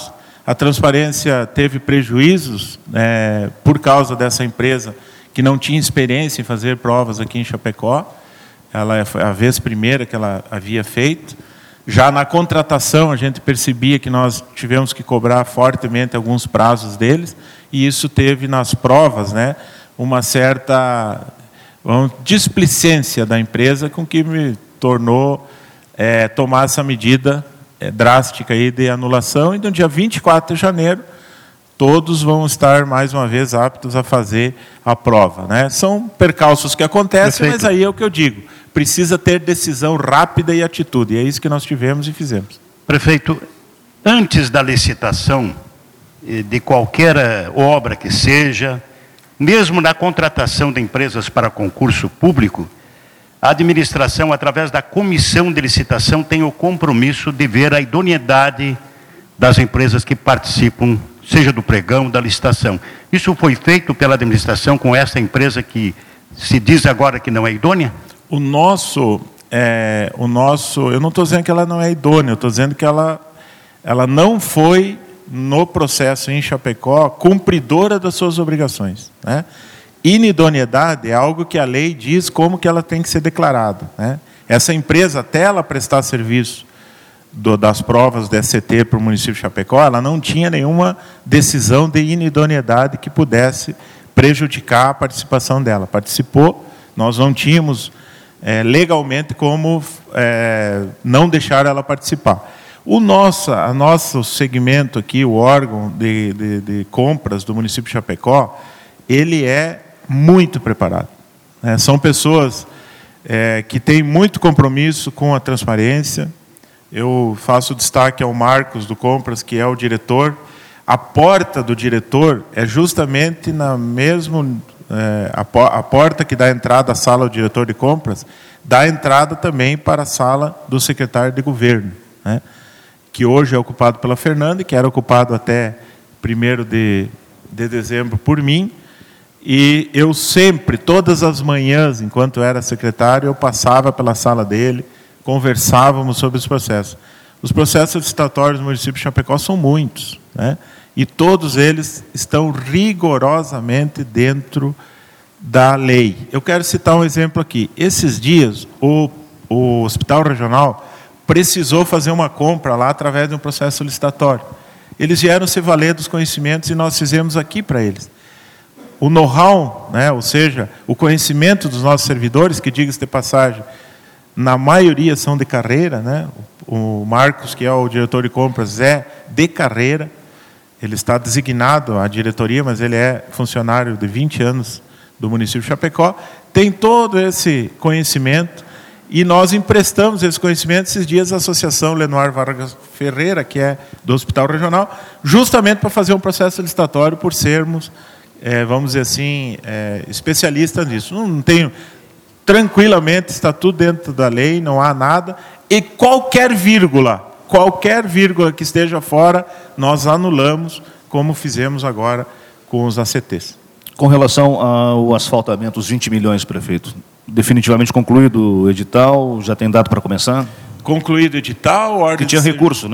A Transparência teve prejuízos por causa dessa empresa que não tinha experiência em fazer provas aqui em Chapecó. Ela foi a vez primeira que ela havia feito. Já na contratação, a gente percebia que nós tivemos que cobrar fortemente alguns prazos deles, e isso teve nas provas, uma certa displicência da empresa, com que me tornou tomar essa medida drástica aí de anulação, e no dia 24 de janeiro, todos vão estar, mais uma vez, aptos a fazer a prova. São percalços que acontecem, Perfeito. mas aí é o que eu digo. Precisa ter decisão rápida e atitude. E é isso que nós tivemos e fizemos. Prefeito, antes da licitação de qualquer obra que seja, mesmo na contratação de empresas para concurso público, a administração, através da comissão de licitação, tem o compromisso de ver a idoneidade das empresas que participam, seja do pregão, da licitação. Isso foi feito pela administração com essa empresa que se diz agora que não é idônea? O nosso, eu não estou dizendo que ela não é idônea, eu estou dizendo que ela não foi, no processo em Chapecó, cumpridora das suas obrigações. Inidoneidade é algo que a lei diz como que ela tem que ser declarada. Essa empresa, até ela prestar serviço das provas da SCT para o município de Chapecó, ela não tinha nenhuma decisão de inidoneidade que pudesse prejudicar a participação dela. Participou, nós não tínhamos legalmente como não deixar ela participar. O nosso segmento aqui, o órgão de compras do município de Chapecó, ele é muito preparado. São pessoas que têm muito compromisso com a transparência. Eu faço destaque ao Marcos do Compras, que é o diretor. A porta do diretor é justamente na mesma... a porta que dá entrada à sala do diretor de compras, dá entrada também para a sala do secretário de governo, que hoje é ocupado pela Fernanda, e que era ocupado até 1º de dezembro por mim. E eu sempre, todas as manhãs, enquanto era secretário, eu passava pela sala dele, conversávamos sobre os processos. Os processos licitatórios do município de Chapecó são muitos, e todos eles estão rigorosamente dentro da lei. Eu quero citar um exemplo aqui. Esses dias, o Hospital Regional precisou fazer uma compra lá através de um processo licitatório. Eles vieram se valer dos conhecimentos e nós fizemos aqui para eles. O know-how, ou seja, o conhecimento dos nossos servidores, que, diga-se de passagem, na maioria são de carreira, O Marcos, que é o diretor de compras, é de carreira. Ele está designado à diretoria, mas ele é funcionário de 20 anos do município de Chapecó. Tem todo esse conhecimento e nós emprestamos esse conhecimento esses dias à Associação Lenoir Vargas Ferreira, que é do Hospital Regional, justamente para fazer um processo licitatório por sermos, vamos dizer assim, especialistas nisso. Não tenho... Tranquilamente, está tudo dentro da lei, não há nada. E qualquer vírgula que esteja fora, nós anulamos, como fizemos agora com os ACTs. Com relação ao asfaltamento, os 20 milhões, prefeito, definitivamente concluído o edital, já tem data para começar? Concluído o edital, ordem... Que tinha recurso,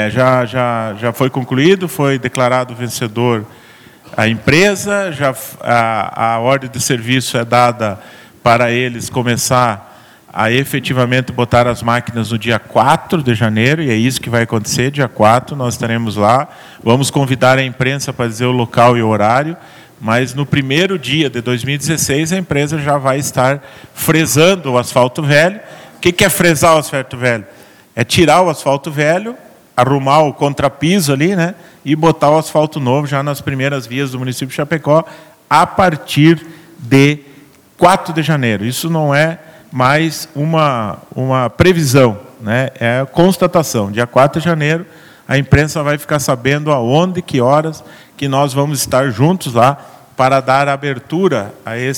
Já foi concluído, foi declarado vencedor a empresa, a ordem de serviço é dada para eles começar a efetivamente botar as máquinas no dia 4 de janeiro, e é isso que vai acontecer, dia 4 nós estaremos lá. Vamos convidar a imprensa para dizer o local e o horário, mas no primeiro dia de 2016 a empresa já vai estar fresando o asfalto velho. O que é fresar o asfalto velho? É tirar o asfalto velho, arrumar o contrapiso ali, e botar o asfalto novo já nas primeiras vias do município de Chapecó, a partir de 4 de janeiro. Isso não é mais uma previsão, é constatação. Dia 4 de janeiro, a imprensa vai ficar sabendo aonde, que horas, que nós vamos estar juntos lá para dar abertura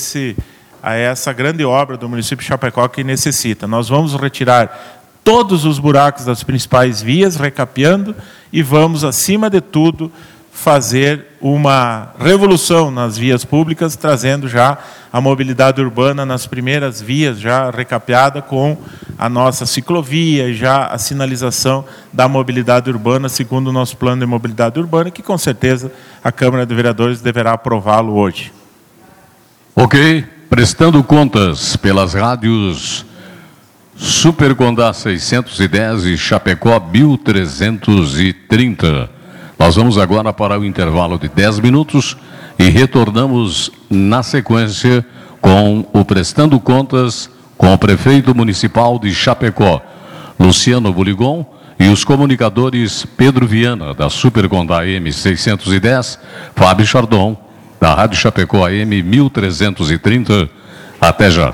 a essa grande obra do município de Chapecó que necessita. Nós vamos retirar todos os buracos das principais vias, recapeando, e vamos, acima de tudo, fazer uma revolução nas vias públicas, trazendo já a mobilidade urbana nas primeiras vias, já recapeada com a nossa ciclovia e já a sinalização da mobilidade urbana, segundo o nosso plano de mobilidade urbana, que com certeza a Câmara de Vereadores deverá aprová-lo hoje. Ok, prestando contas pelas rádios Super Condá 610 e Chapecó 1330. Nós vamos agora para o intervalo de 10 minutos e retornamos na sequência com o Prestando Contas com o prefeito municipal de Chapecó, Luciano Buligon, e os comunicadores Pedro Viana, da Super Condá AM 610, Fábio Chardon, da Rádio Chapecó AM 1330. Até já.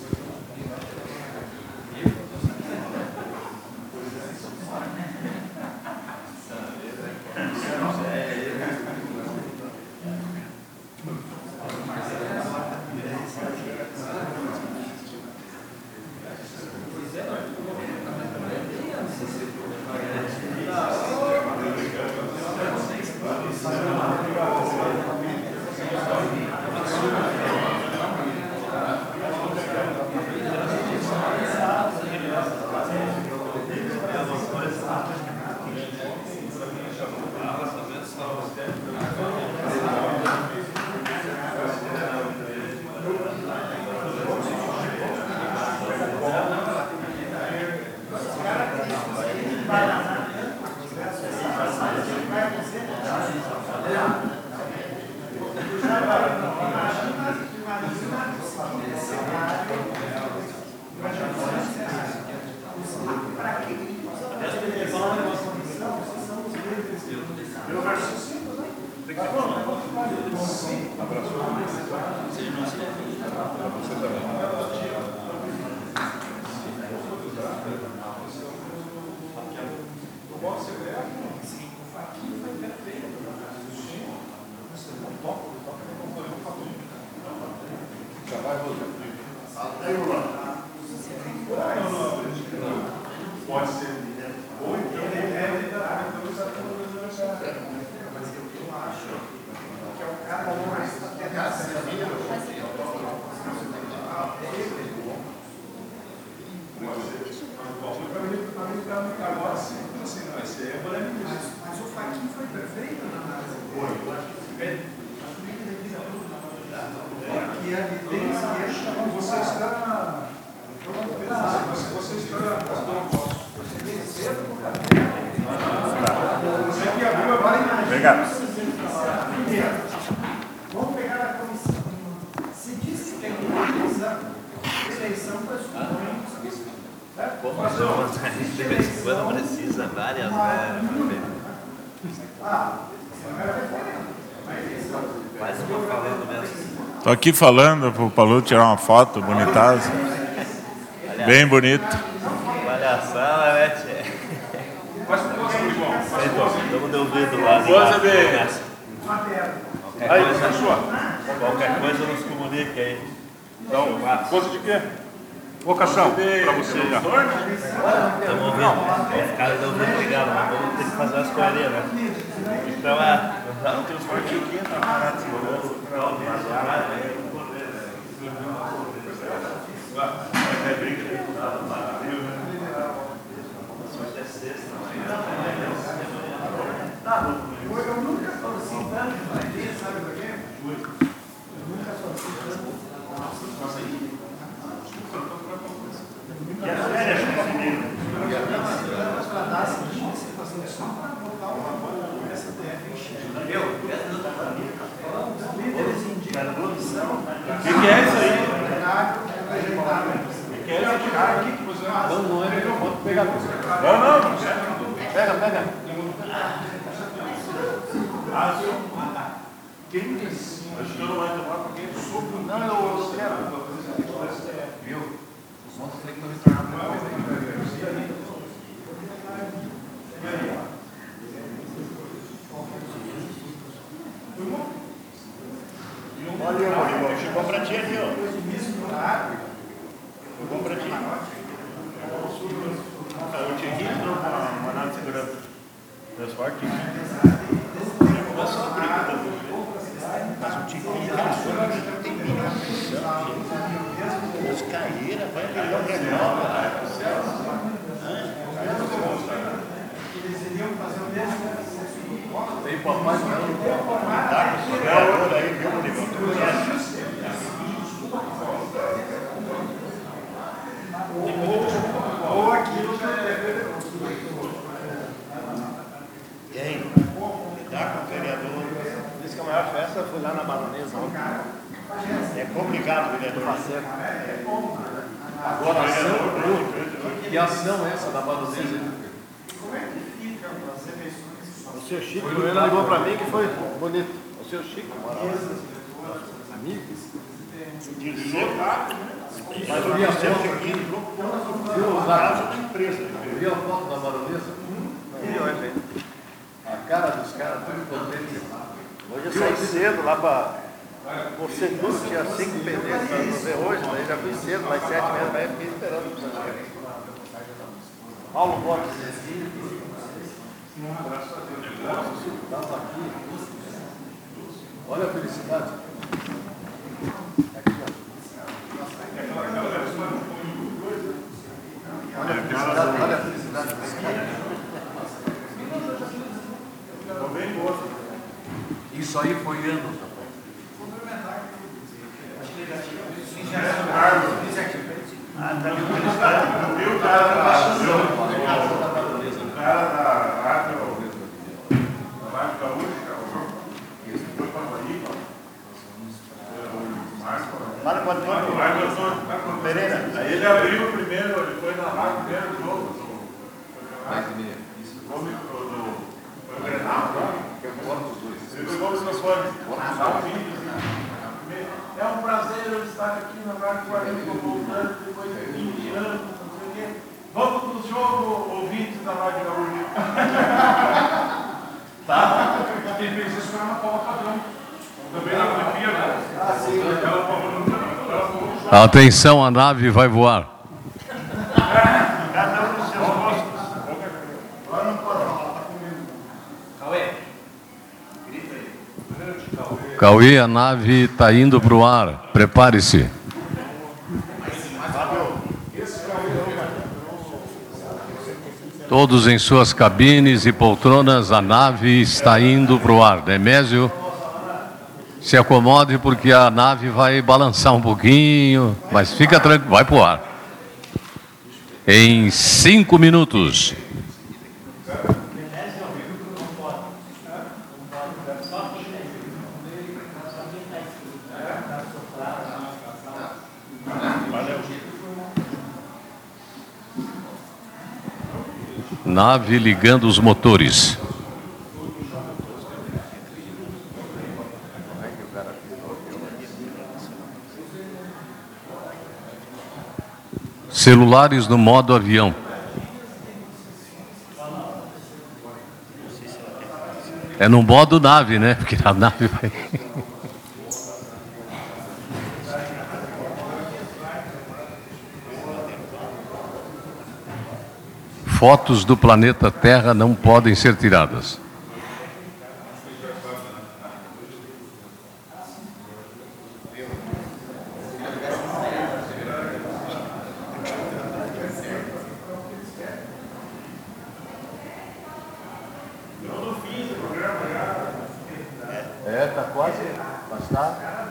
Vamos pegar a comissão. Se diz que tem uma eleição para quando precisa várias, Mas eu vou falando mesmo. Estou aqui falando para o Paulo tirar uma foto bonitaza. Bem bonito. Palhaçada, né, tchê? Estamos de ouvido lá. Qualquer coisa nos comunique aí. Então, coisa de quê? Vocação para você já. Estamos ouvindo. Os caras estão ouvindo ligado, mas vamos ter que fazer as coisas, né? Então, não tem os partidos aqui, tá parado esse momento. Eu nunca torci tanto para ele, sabe por quê? Eu nunca torci tanto. Para dar essa participação só para botar o STF em xeque. Os líderes indicam a comissão. O que é isso aí? O que é esse cara aqui que você Não é meu ponto pegar. Não. Pega. Quem disse? Acho que eu não vai tomar porque é suco. Não, eu quero. Viu? Os pontos têm que retornar para a coisa. Olha, Maurício, chegou para ti aqui, ó. Chegou para ti. Eu tinha aqui, entrou uma nave de segurança. Transporte. Tem papai ou aquilo que Quem? Lidar com o vereador. Diz que a maior festa foi lá na Baronesa ontem. É complicado, vereador. Agora, que ação é essa da Baronesa? como é que fica as eleições? O seu Chico, ele ligou para mim que foi bonito. O seu Chico, amigos. Mas eu vi a foto aqui, viu o caso da empresa. Viu a foto da Baronesa? A cara dos caras, tudo contente. Hoje eu saí cedo lá para o segundo, tinha 5 pendentes para ver hoje, mas já fui cedo, mais 7 mesmo, mas fiquei esperando. Paulo Gomes. Olha a felicidade. Olha a felicidade. Isso aí foi anos. Marco Antônio Pereira. Ele abriu primeiro, ele foi narrar o primeiro jogo do Grenal, ele pegou o microfone. É um prazer eu estar aqui na Rádio Guarani, voltando depois de 20 anos, não sei o quê. Vamos para o jogo, ouvintes da Rádio Guarani. Tá? Quem fez isso foi uma Paula Padrão. Também na Olimpíada. Ah, sim. Atenção, a nave vai voar. Cauê, a nave está indo para o ar. Prepare-se. Todos em suas cabines e poltronas, a nave está indo para o ar. Demésio, se acomode porque a nave vai balançar um pouquinho, mas fica tranquilo, vai para o ar. Em 5 minutos. Nave ligando os motores. Celulares no modo avião. É no modo nave, né? Porque a nave vai... Fotos do planeta Terra não podem ser tiradas. Está quase, está.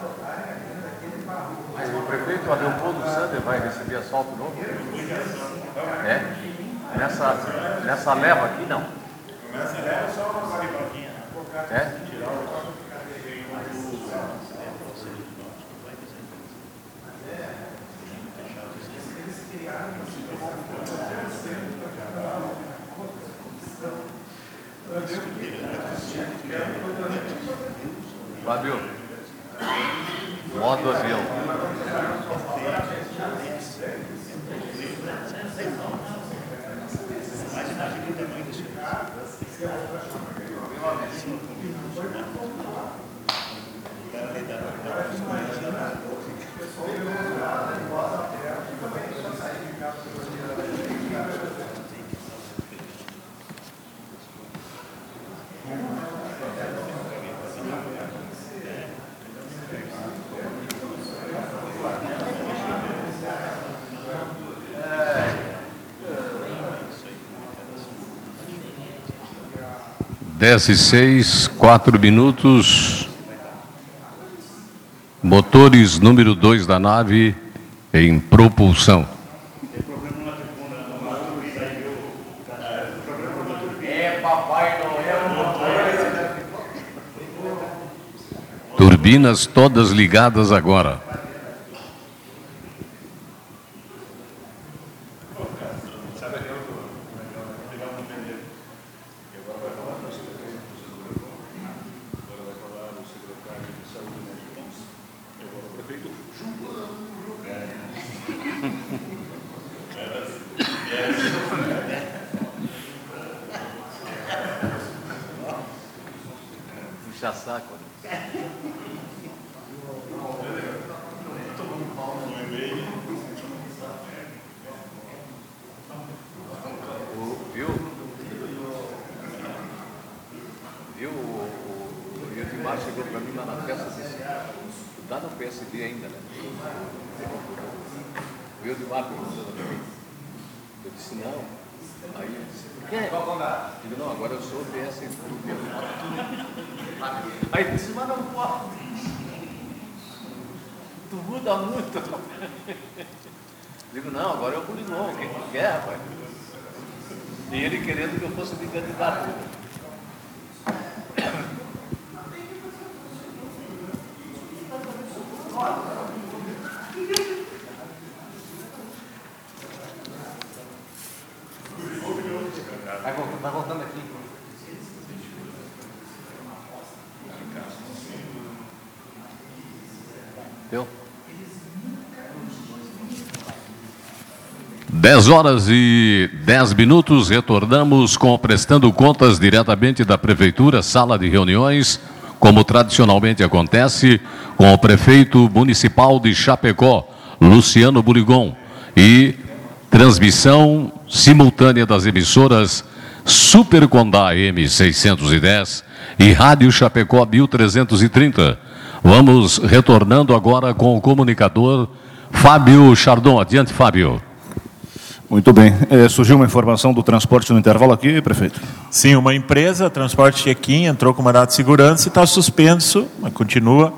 O prefeito Adelpondo Sander vai receber asfalto novo? É? Nessa leva aqui, não. Nessa leva só uma barriguinha. É? Fábio, modo avião. 10h06, 4 minutos. Motores número 2 da nave em propulsão. Turbinas todas ligadas agora. Já saco. Viu? O Edmar chegou para mim lá na festa e disse: tu tá no PSD ainda, né? O Edmar perguntando para mim. Eu disse: não. Aí ele disse: por quê? Eu digo: não, agora eu sou o PSD. Aí ele disse: mas não pode. Tu muda muito. Digo: não, agora é o Burigon, o que tu quer, rapaz? E ele querendo que eu fosse de candidato. Vai voltando aqui. Deu? 10h10, retornamos com Prestando Contas diretamente da Prefeitura, sala de reuniões, como tradicionalmente acontece, com o prefeito municipal de Chapecó, Luciano Burigon, e transmissão simultânea das emissoras Super Condá M610 e Rádio Chapecó 1330. Vamos retornando agora com o comunicador Fábio Chardon. Adiante, Fábio. Muito bem. Surgiu uma informação do transporte no intervalo aqui, prefeito? Sim, uma empresa, Transporte Check-in, entrou com mandado de segurança e está suspenso, mas continua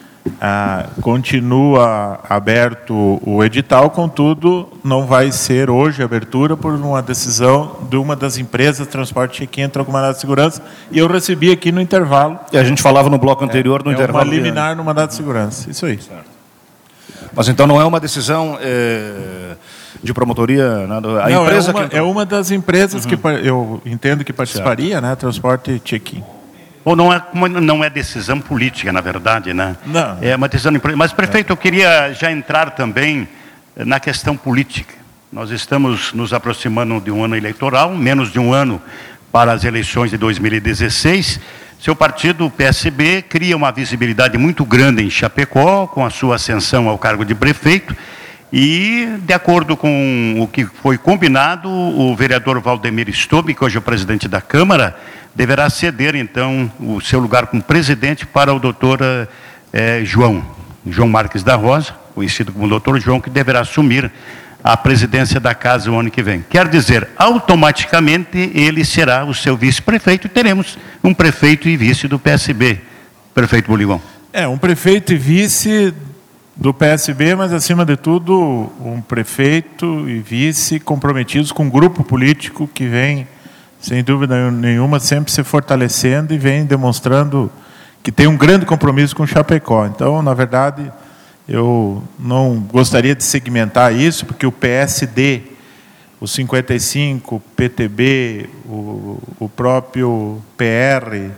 aberto o edital, contudo, não vai ser hoje a abertura por uma decisão de uma das empresas, Transporte Check-in, entrou com mandado de segurança, e eu recebi aqui no intervalo. E a gente falava no bloco anterior, no intervalo. Uma liminar no mandado de segurança, isso aí. Certo. Mas então não é uma decisão de promotoria? Nada. A não, empresa é uma das empresas que eu entendo que participaria, né? Transporte Check-in. Ou não é decisão política, na verdade, né? Não. É uma decisão... Mas, prefeito, eu queria já entrar também na questão política. Nós estamos nos aproximando de um ano eleitoral, menos de um ano para as eleições de 2016. Seu partido, o PSB, cria uma visibilidade muito grande em Chapecó, com a sua ascensão ao cargo de prefeito, e, de acordo com o que foi combinado, o vereador Valdemir Stobe, que hoje é o presidente da Câmara, deverá ceder, então, o seu lugar como presidente para o doutor João Marques da Rosa, conhecido como doutor João, que deverá assumir a presidência da casa o ano que vem. Quer dizer, automaticamente ele será o seu vice-prefeito e teremos um prefeito e vice do PSB. Prefeito Burigon. Um prefeito e vice do PSB, mas acima de tudo um prefeito e vice comprometidos com um grupo político que vem, sem dúvida nenhuma, sempre se fortalecendo e vem demonstrando que tem um grande compromisso com Chapecó. Então, na verdade, eu não gostaria de segmentar isso, porque o PSD, o 55, o PTB, o próprio PR,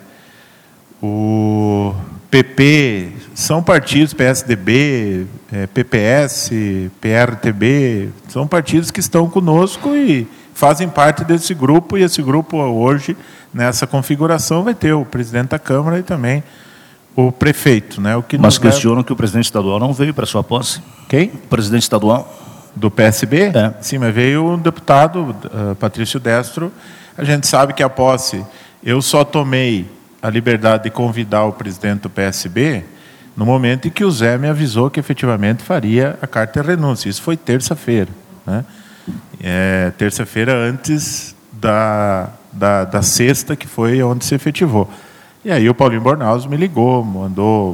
o PP, são partidos, PSDB, PPS, PRTB, são partidos que estão conosco e fazem parte desse grupo, e esse grupo hoje, nessa configuração, vai ter o presidente da Câmara e também o prefeito. Né? Mas questionam que o presidente estadual não veio para sua posse. Quem? O presidente estadual. Do PSB? Sim, mas veio o deputado Patrício Destro. A gente sabe que a posse, eu só tomei a liberdade de convidar o presidente do PSB no momento em que o Zé me avisou que efetivamente faria a carta de renúncia. Isso foi terça-feira. Né? Terça-feira antes da sexta, que foi onde se efetivou. E aí o Paulinho Bornhausen me ligou, mandou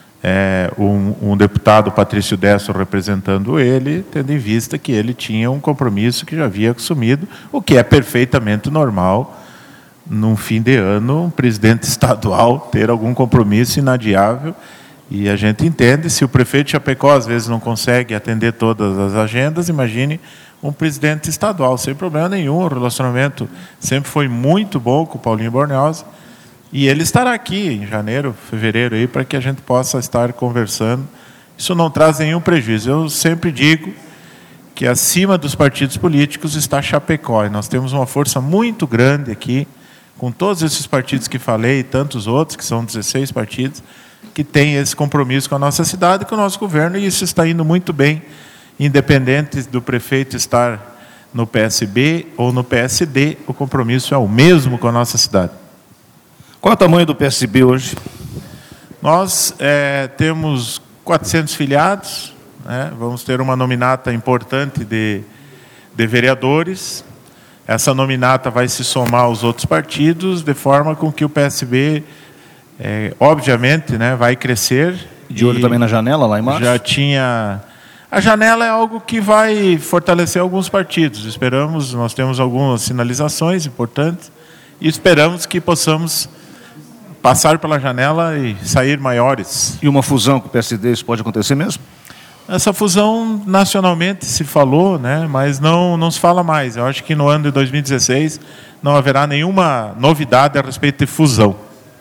um deputado, Patrício Desso, representando ele, tendo em vista que ele tinha um compromisso que já havia assumido, o que é perfeitamente normal, num fim de ano, um presidente estadual ter algum compromisso inadiável. E a gente entende, se o prefeito de Chapecó às vezes não consegue atender todas as agendas, imagine um presidente estadual, sem problema nenhum. O relacionamento sempre foi muito bom com o Paulinho Bornhausen. E ele estará aqui em janeiro, fevereiro, aí, para que a gente possa estar conversando. Isso não traz nenhum prejuízo. Eu sempre digo que acima dos partidos políticos está Chapecó. E nós temos uma força muito grande aqui, com todos esses partidos que falei e tantos outros, que são 16 partidos, que têm esse compromisso com a nossa cidade e com o nosso governo, e isso está indo muito bem, independente do prefeito estar no PSB ou no PSD, o compromisso é o mesmo com a nossa cidade. Qual é o tamanho do PSB hoje? Nós temos 400 filiados, né? Vamos ter uma nominata importante de vereadores. Essa nominata vai se somar aos outros partidos, de forma com que o PSB, obviamente, né, vai crescer. De olho também na janela, lá em março? Já tinha... A janela é algo que vai fortalecer alguns partidos. Esperamos, nós temos algumas sinalizações importantes, e esperamos que possamos passar pela janela e sair maiores. E uma fusão com o PSD, isso pode acontecer mesmo? Essa fusão nacionalmente se falou, né, mas não se fala mais. Eu acho que no ano de 2016 não haverá nenhuma novidade a respeito de fusão.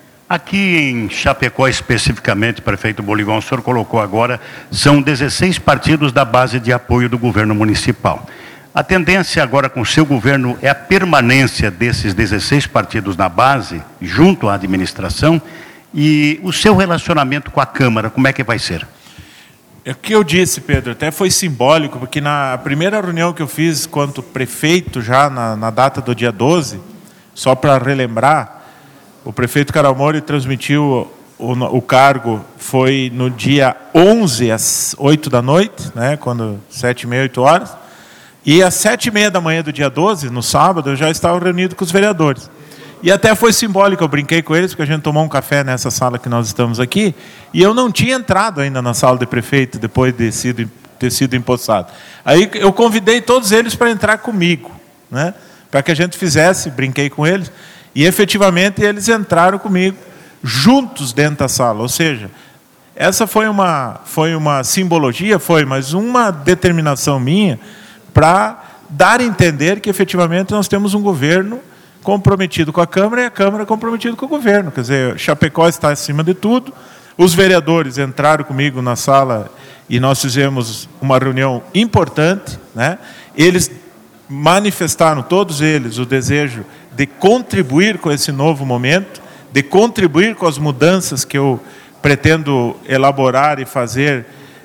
Aqui em Chapecó, especificamente, prefeito Boligon, o senhor colocou agora, são 16 partidos da base de apoio do governo municipal. A tendência agora com o seu governo é a permanência desses 16 partidos na base, junto à administração, e o seu relacionamento com a Câmara, como é que vai ser? É o que eu disse, Pedro, até foi simbólico, porque na primeira reunião que eu fiz quanto prefeito, já na data do dia 12, só para relembrar, o prefeito Caramori transmitiu o cargo, foi no dia 11, às 8 da noite, né, quando 7h30, 8 horas, e às 7h30 da manhã do dia 12, no sábado, eu já estava reunido com os vereadores. E até foi simbólico, eu brinquei com eles, porque a gente tomou um café nessa sala que nós estamos aqui, e eu não tinha entrado ainda na sala de prefeito, depois de ter sido empossado. Aí eu convidei todos eles para entrar comigo, né, para que a gente fizesse, brinquei com eles, e efetivamente eles entraram comigo, juntos dentro da sala. Ou seja, essa foi uma simbologia, mas uma determinação minha para dar a entender que efetivamente nós temos um governo comprometido com a Câmara e a Câmara comprometida com o governo. Quer dizer, Chapecó está acima de tudo. Os vereadores entraram comigo na sala e nós fizemos uma reunião importante, né? Eles manifestaram, todos eles, o desejo de contribuir com esse novo momento, de contribuir com as mudanças que eu pretendo elaborar e fazer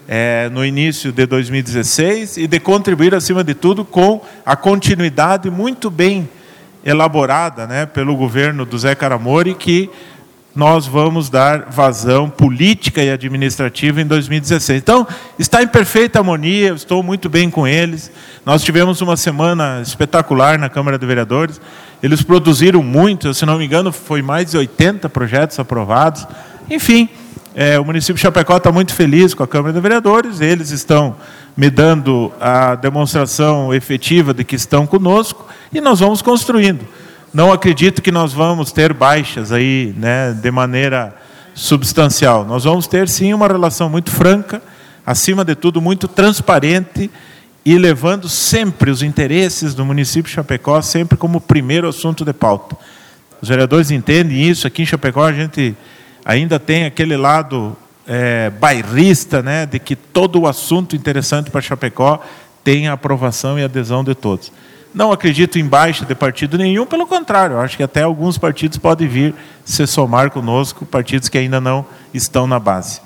no início de 2016 e de contribuir, acima de tudo, com a continuidade muito bem elaborada, né, pelo governo do Zé Caramori, que nós vamos dar vazão política e administrativa em 2016. Então, está em perfeita harmonia, eu estou muito bem com eles. Nós tivemos uma semana espetacular na Câmara de Vereadores. Eles produziram muito, se não me engano, foi mais de 80 projetos aprovados. Enfim, o município de Chapecó está muito feliz com a Câmara de Vereadores. Eles estão me dando a demonstração efetiva de que estão conosco e nós vamos construindo. Não acredito que nós vamos ter baixas aí, né, de maneira substancial. Nós vamos ter, sim, uma relação muito franca, acima de tudo, muito transparente e levando sempre os interesses do município de Chapecó sempre como primeiro assunto de pauta. Os vereadores entendem isso. Aqui em Chapecó a gente ainda tem aquele lado bairrista, né, de que todo o assunto interessante para Chapecó tem a aprovação e adesão de todos. Não acredito em baixa de partido nenhum, pelo contrário, acho que até alguns partidos podem vir se somar conosco, partidos que ainda não estão na base.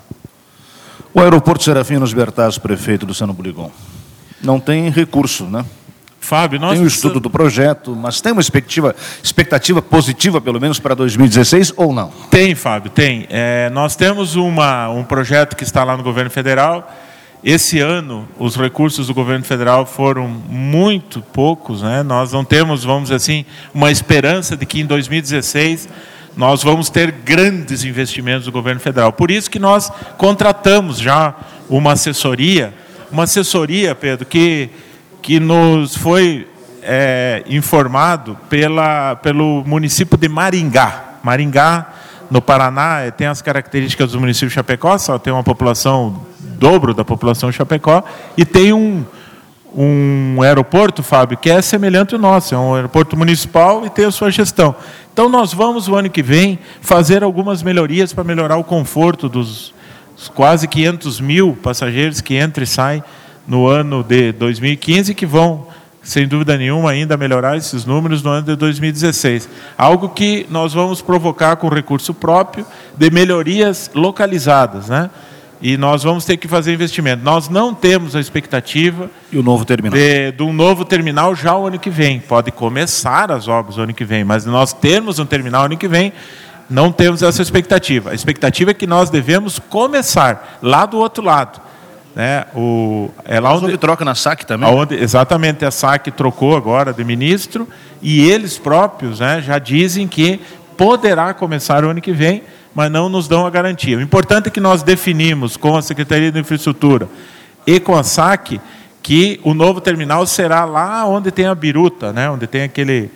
O aeroporto Serafinos Bertazzo, prefeito Luciano Boligon, não tem recurso, né? Fábio, nós... Tem o estudo do projeto, mas tem uma expectativa positiva, pelo menos, para 2016, ou não? Tem, Fábio, tem. Nós temos um projeto que está lá no governo federal, Esse ano, os recursos do governo federal foram muito poucos, né? Nós não temos, vamos dizer assim, uma esperança de que em 2016 nós vamos ter grandes investimentos do governo federal. Por isso que nós contratamos já uma assessoria, Pedro, que nos foi informado pelo município de Maringá. Maringá, no Paraná, tem as características do município de Chapecó, só tem uma população dobro da população de Chapecó, e tem um aeroporto, Fábio, que é semelhante ao nosso, é um aeroporto municipal e tem a sua gestão. Então, nós vamos, o ano que vem, fazer algumas melhorias para melhorar o conforto dos quase 500 mil passageiros que entram e saem no ano de 2015, que vão, sem dúvida nenhuma, ainda melhorar esses números no ano de 2016. Algo que nós vamos provocar com recurso próprio de melhorias localizadas, né? E nós vamos ter que fazer investimento. Nós não temos a expectativa e o novo terminal de um novo terminal já o ano que vem. Pode começar as obras o ano que vem, mas nós termos um terminal ano que vem, não temos essa expectativa. A expectativa é que nós devemos começar lá do outro lado, né? É lá onde troca na SAC também. Exatamente, a SAC trocou agora de ministro e eles próprios, né, já dizem que poderá começar o ano que vem, mas não nos dão a garantia. O importante é que nós definimos com a Secretaria de Infraestrutura e com a SAC que o novo terminal será lá onde tem a biruta, né, onde tem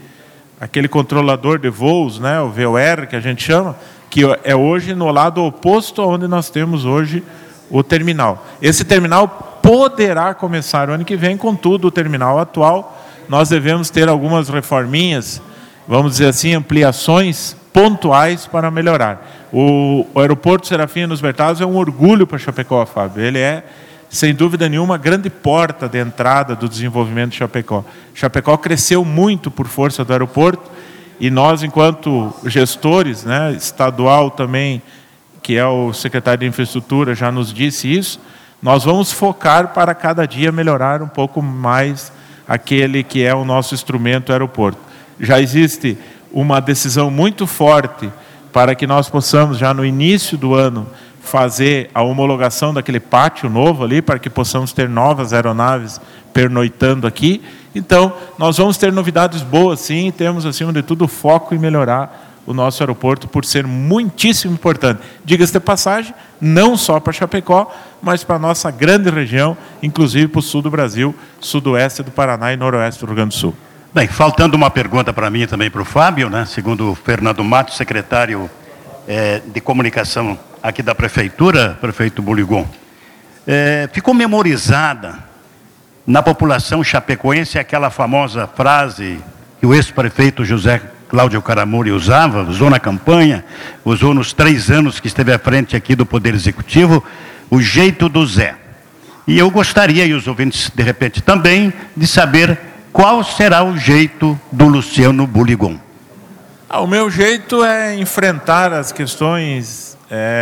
aquele controlador de voos, né, o VOR que a gente chama, que é hoje no lado oposto aonde nós temos hoje o terminal. Esse terminal poderá começar o ano que vem, contudo, o terminal atual, nós devemos ter algumas reforminhas, vamos dizer assim, ampliações pontuais para melhorar. O aeroporto Serafim Nos Bertazzo é um orgulho para Chapecó, Fábio. Ele é, sem dúvida nenhuma, a grande porta de entrada do desenvolvimento de Chapecó. Chapecó cresceu muito por força do aeroporto e nós, enquanto gestores, né, estadual também, que é o secretário de Infraestrutura, já nos disse isso, nós vamos focar para cada dia melhorar um pouco mais aquele que é o nosso instrumento aeroporto. Já existe uma decisão muito forte para que nós possamos, já no início do ano, fazer a homologação daquele pátio novo ali, para que possamos ter novas aeronaves pernoitando aqui. Então, nós vamos ter novidades boas, sim, e temos, acima de tudo, foco em melhorar o nosso aeroporto, por ser muitíssimo importante. Diga-se de passagem, não só para Chapecó, mas para a nossa grande região, inclusive para o sul do Brasil, sudoeste do Paraná e noroeste do Rio Grande do Sul. Bem, faltando uma pergunta para mim e também para o Fábio, né? Segundo o Fernando Matos, secretário de comunicação aqui da Prefeitura, prefeito Buligon, ficou memorizada na população chapecoense aquela famosa frase que o ex-prefeito José Cláudio Caramuri usou na campanha, usou nos 3 anos que esteve à frente aqui do Poder Executivo, o jeito do Zé. E eu gostaria, e os ouvintes de repente também, de saber qual será o jeito do Luciano Buligon. O meu jeito é enfrentar as questões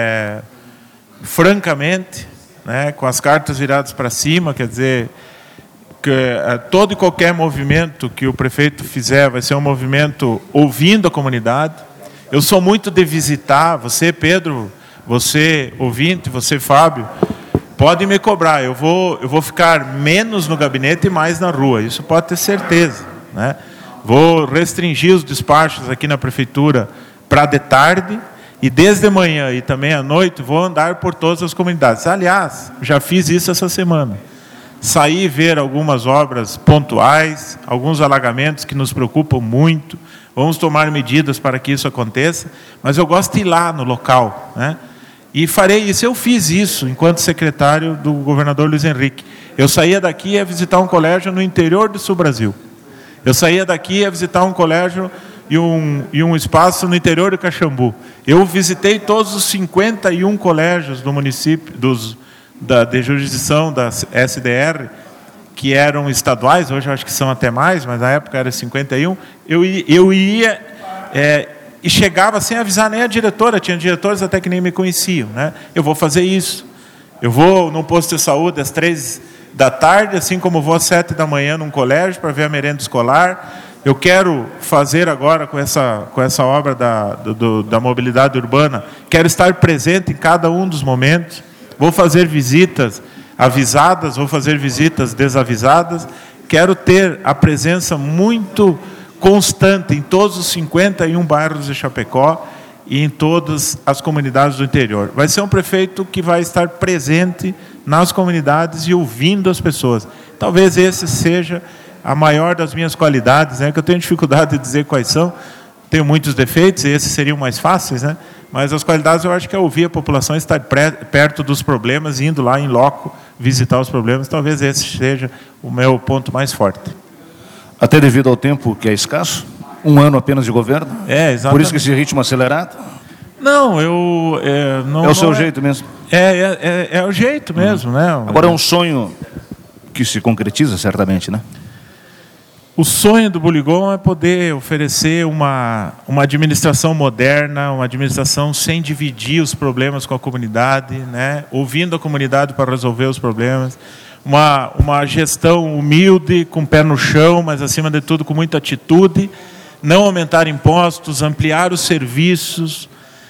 francamente, né, com as cartas viradas para cima, quer dizer, que todo e qualquer movimento que o prefeito fizer vai ser um movimento ouvindo a comunidade. Eu sou muito de visitar, você, Pedro, você, ouvinte, você, Fábio, pode me cobrar, eu vou ficar menos no gabinete e mais na rua, isso pode ter certeza, né? Vou restringir os despachos aqui na prefeitura para de tarde, e desde manhã e também à noite vou andar por todas as comunidades. Aliás, já fiz isso essa semana. Sair e ver algumas obras pontuais, alguns alagamentos que nos preocupam muito, vamos tomar medidas para que isso aconteça, mas eu gosto de ir lá no local, né? E farei isso. Eu fiz isso enquanto secretário do governador Luiz Henrique. Eu saía daqui e ia visitar um colégio no interior do Sul-Brasil. Eu saía daqui e ia visitar um colégio e um espaço no interior de Caxambu. Eu visitei todos os 51 colégios do município, de jurisdição da SDR, que eram estaduais, hoje eu acho que são até mais, mas na época era 51, eu ia e chegava sem avisar nem a diretora, tinha diretores até que nem me conheciam, né? Eu vou fazer isso, eu vou num posto de saúde às 3 da tarde, assim como vou às 7 da manhã num colégio para ver a merenda escolar. Eu quero fazer agora com essa obra da mobilidade urbana, quero estar presente em cada um dos momentos. Vou fazer visitas avisadas, vou fazer visitas desavisadas. Quero ter a presença muito constante em todos os 51 bairros de Chapecó e em todas as comunidades do interior. Vai ser um prefeito que vai estar presente nas comunidades e ouvindo as pessoas. Talvez esse seja a maior das minhas qualidades, né, que eu tenho dificuldade de dizer quais são. Tenho muitos defeitos, e esses seriam mais fáceis, né? Mas as qualidades eu acho que é ouvir a população, estar perto dos problemas, indo lá em loco visitar os problemas. Talvez esse seja o meu ponto mais forte. Até devido ao tempo que é escasso? Um ano apenas de governo? Exatamente. Por isso que esse ritmo acelerado? Não, não... É o seu jeito mesmo? É o jeito mesmo, né? Agora é um sonho que se concretiza, certamente, né? O sonho do Buligon é poder oferecer uma administração moderna, uma administração sem dividir os problemas com a comunidade, né? Ouvindo a comunidade para resolver os problemas. Uma gestão humilde, com o pé no chão, mas, acima de tudo, com muita atitude. Não aumentar impostos, ampliar os serviços,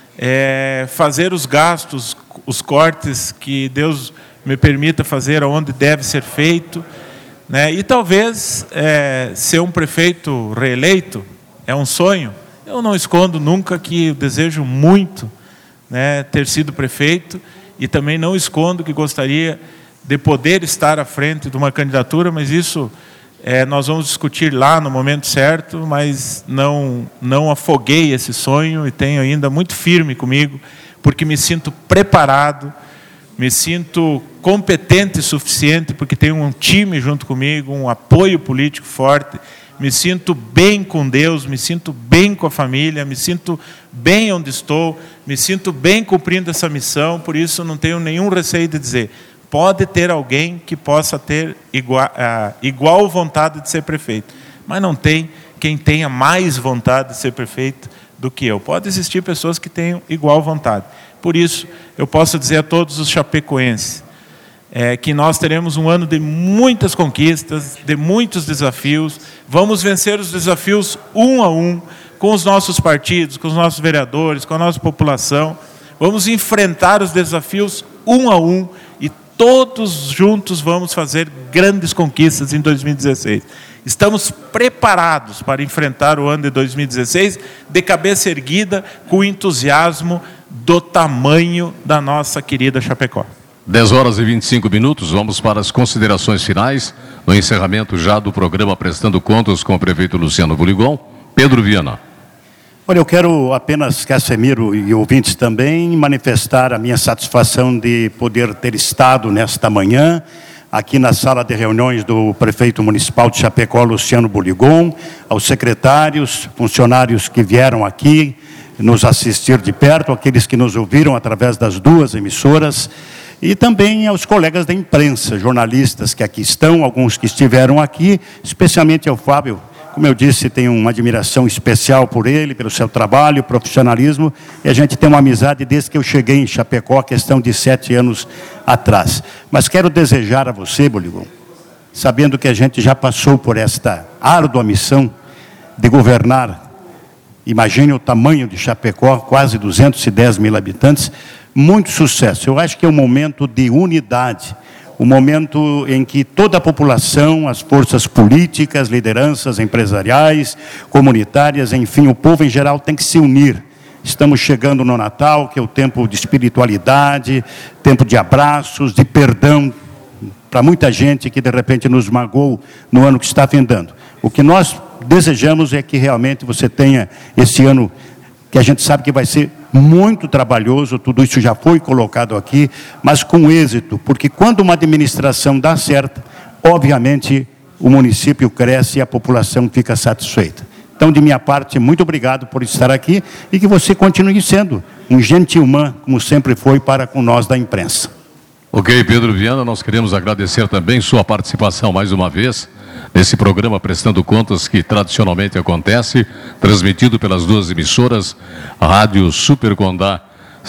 fazer os gastos, os cortes que Deus me permita fazer onde deve ser feito, né? E talvez ser um prefeito reeleito é um sonho. Eu não escondo nunca que eu desejo muito, né, ter sido prefeito, e também não escondo que gostaria de poder estar à frente de uma candidatura, mas isso nós vamos discutir lá no momento certo, mas não afoguei esse sonho e tenho ainda muito firme comigo, porque me sinto preparado, me sinto competente o suficiente, porque tenho um time junto comigo, um apoio político forte, me sinto bem com Deus, me sinto bem com a família, me sinto bem onde estou, me sinto bem cumprindo essa missão, por isso não tenho nenhum receio de dizer, pode ter alguém que possa ter igual vontade de ser prefeito, mas não tem quem tenha mais vontade de ser prefeito do que eu. Pode existir pessoas que tenham igual vontade. Por isso, eu posso dizer a todos os chapecoenses que nós teremos um ano de muitas conquistas, de muitos desafios. Vamos vencer os desafios um a um, com os nossos partidos, com os nossos vereadores, com a nossa população. Vamos enfrentar os desafios um a um e todos juntos vamos fazer grandes conquistas em 2016. Estamos preparados para enfrentar o ano de 2016 de cabeça erguida, com entusiasmo do tamanho da nossa querida Chapecó. 10h25, vamos para as considerações finais, no encerramento já do programa Prestando Contas com o prefeito Luciano Buligon. Pedro Viana. Olha, eu quero apenas, Casemiro e ouvintes também, manifestar a minha satisfação de poder ter estado nesta manhã, aqui na sala de reuniões do prefeito municipal de Chapecó, Luciano Buligon, aos secretários, funcionários que vieram aqui nos assistir de perto, aqueles que nos ouviram através das duas emissoras, e também aos colegas da imprensa, jornalistas que aqui estão, alguns que estiveram aqui, especialmente ao Fábio. Como eu disse, tenho uma admiração especial por ele, pelo seu trabalho, profissionalismo, e a gente tem uma amizade desde que eu cheguei em Chapecó, questão de 7 anos atrás. Mas quero desejar a você, Buligon, sabendo que a gente já passou por esta árdua missão de governar, imagine o tamanho de Chapecó, quase 210 mil habitantes, muito sucesso. Eu acho que é um momento de unidade, um momento em que toda a população, as forças políticas, lideranças empresariais, comunitárias, enfim, o povo em geral tem que se unir. Estamos chegando no Natal, que é o tempo de espiritualidade, tempo de abraços, de perdão para muita gente que de repente nos magoou no ano que está findando. O que nós desejamos é que realmente você tenha esse ano, que a gente sabe que vai ser muito trabalhoso, tudo isso já foi colocado aqui, mas com êxito, porque quando uma administração dá certo, obviamente o município cresce e a população fica satisfeita. Então, de minha parte, muito obrigado por estar aqui e que você continue sendo um gentleman, como sempre foi para com nós da imprensa. Ok, Pedro Viana, nós queremos agradecer também sua participação mais uma vez nesse programa Prestando Contas, que tradicionalmente acontece, transmitido pelas duas emissoras, a Rádio Super Condá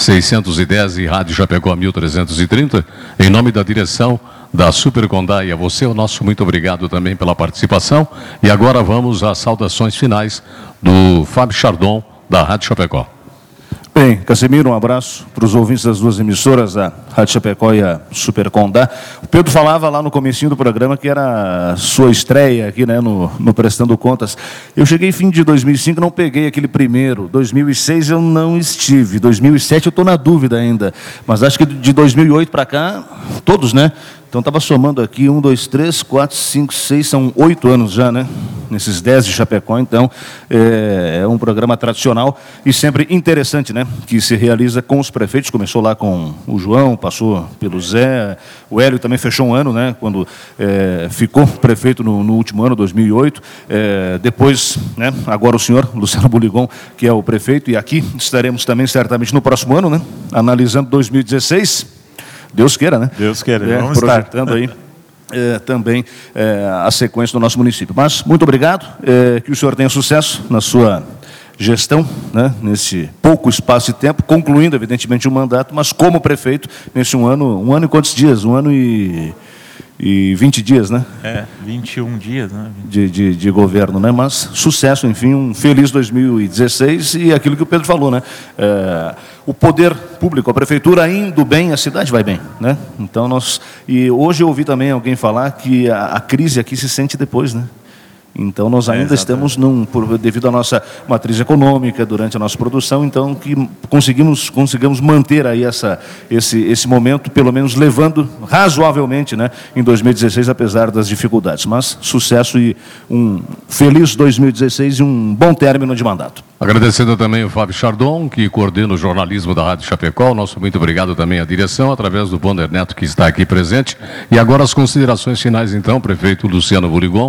610 e Rádio Chapecó 1330, em nome da direção da Super Condá, e a você o nosso muito obrigado também pela participação. E agora vamos às saudações finais do Fábio Chardon, da Rádio Chapecó. Bem, Casimiro, um abraço para os ouvintes das duas emissoras, a Rádio Chapecó e a Super Condá. O Pedro falava lá no comecinho do programa que era a sua estreia aqui, né, no Prestando Contas. Eu cheguei fim de 2005, não peguei aquele primeiro. 2006 eu não estive. 2007 eu estou na dúvida ainda. Mas acho que de 2008 para cá, todos, né? Então, estava somando aqui 1, 2, 3, 4, 5, 6, são 8 anos já, né? Nesses 10 de Chapecó, então, é um programa tradicional e sempre interessante, né? Que se realiza com os prefeitos, começou lá com o João, passou pelo Zé, o Hélio também fechou um ano, né? Quando ficou prefeito no último ano, 2008. Depois, né? Agora o senhor, Luciano Buligon, que é o prefeito, e aqui estaremos também certamente no próximo ano, né? Analisando 2016. Deus queira, né? Deus queira, vamos projetando aí também a sequência do nosso município. Mas, muito obrigado, que o senhor tenha sucesso na sua gestão, né, nesse pouco espaço de tempo, concluindo, evidentemente, o mandato, mas como prefeito, nesse um ano e quantos dias? 1 ano e 20 dias, né? 21 dias, né? De governo, né? Mas sucesso, enfim, um feliz 2016 e aquilo que o Pedro falou, né? O poder público, a prefeitura indo bem, a cidade vai bem, né? Então e hoje eu ouvi também alguém falar que a crise aqui se sente depois, né? Então, nós ainda estamos, devido à nossa matriz econômica, durante a nossa produção, então, que conseguimos manter aí esse momento, pelo menos levando razoavelmente, né, em 2016, apesar das dificuldades. Mas sucesso e um feliz 2016 e um bom término de mandato. Agradecendo também o Fábio Chardon, que coordena o jornalismo da Rádio Chapecó. Nosso muito obrigado também à direção, através do Bonner Neto, que está aqui presente. E agora as considerações finais, então, prefeito Luciano Buligon,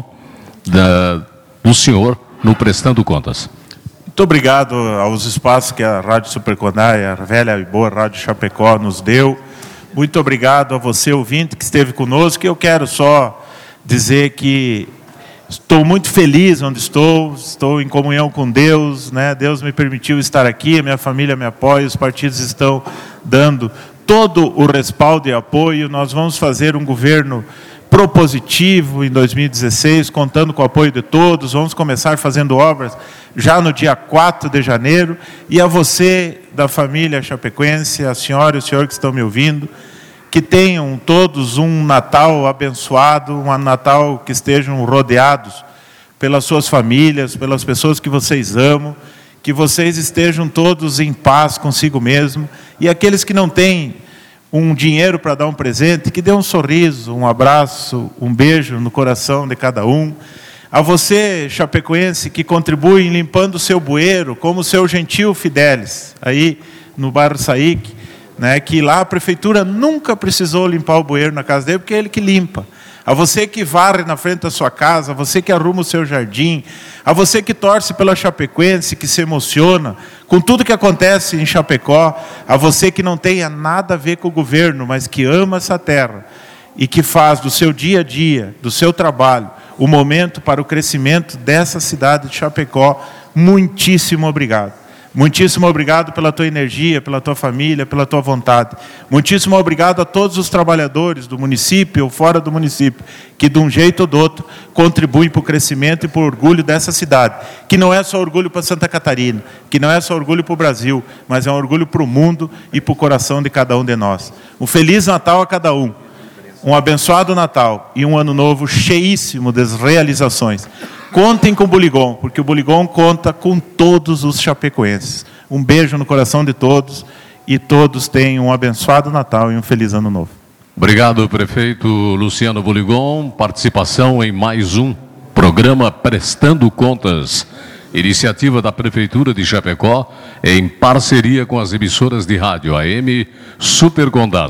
do senhor no Prestando Contas. Muito obrigado aos espaços que a Rádio Super Condá e a velha e boa Rádio Chapecó nos deu. Muito obrigado a você, ouvinte, que esteve conosco. Eu quero só dizer que estou muito feliz onde estou em comunhão com Deus, né? Deus me permitiu estar aqui, a minha família me apoia, os partidos estão dando todo o respaldo e apoio. Nós vamos fazer um governo propositivo em 2016, contando com o apoio de todos. Vamos começar fazendo obras já no dia 4 de janeiro. E a você, da família chapecoense, a senhora e o senhor que estão me ouvindo, que tenham todos um Natal abençoado, um Natal que estejam rodeados pelas suas famílias, pelas pessoas que vocês amam, que vocês estejam todos em paz consigo mesmo. E aqueles que não têm um dinheiro para dar um presente, que dê um sorriso, um abraço, um beijo no coração de cada um. A você, chapecoense, que contribui em limpando o seu bueiro, como o seu gentil Fidelis, aí no bairro Saíque, né, que lá a prefeitura nunca precisou limpar o bueiro na casa dele, porque é ele que limpa. A você que varre na frente da sua casa, a você que arruma o seu jardim, a você que torce pela Chapecoense, que se emociona com tudo que acontece em Chapecó, a você que não tenha nada a ver com o governo, mas que ama essa terra e que faz do seu dia a dia, do seu trabalho, o momento para o crescimento dessa cidade de Chapecó, muitíssimo obrigado. Muitíssimo obrigado pela tua energia, pela tua família, pela tua vontade. Muitíssimo obrigado a todos os trabalhadores do município ou fora do município, que de um jeito ou do outro contribuem para o crescimento e para o orgulho dessa cidade, que não é só orgulho para Santa Catarina, que não é só orgulho para o Brasil, mas é um orgulho para o mundo e para o coração de cada um de nós. Um Feliz Natal a cada um. Um abençoado Natal e um ano novo cheíssimo das realizações. Contem com o Buligon, porque o Buligon conta com todos os chapecoenses. Um beijo no coração de todos e todos tenham um abençoado Natal e um feliz ano novo. Obrigado, prefeito Luciano Buligon. Participação em mais um programa Prestando Contas. Iniciativa da Prefeitura de Chapecó, em parceria com as emissoras de rádio AM Super Condá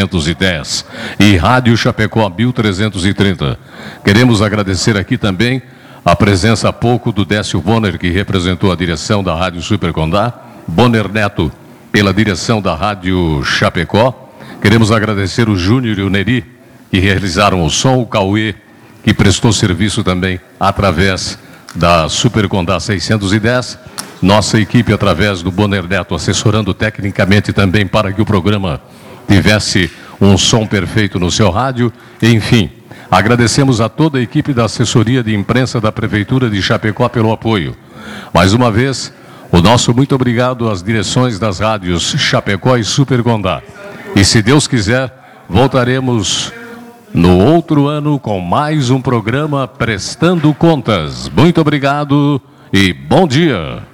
610 e Rádio Chapecó 1330. Queremos agradecer aqui também a presença há pouco do Décio Bonner, que representou a direção da Rádio Super Condá, Bonner Neto, pela direção da Rádio Chapecó. Queremos agradecer o Júnior e o Neri, que realizaram o som, o Cauê, que prestou serviço também através da Super Condá 610, nossa equipe através do Bonner Neto, assessorando tecnicamente também para que o programa tivesse um som perfeito no seu rádio. Enfim, agradecemos a toda a equipe da assessoria de imprensa da Prefeitura de Chapecó pelo apoio. Mais uma vez, O nosso muito obrigado às direções das rádios Chapecó e Super Condá. E se Deus quiser, voltaremos no outro ano com mais um programa Prestando Contas. Muito obrigado e bom dia.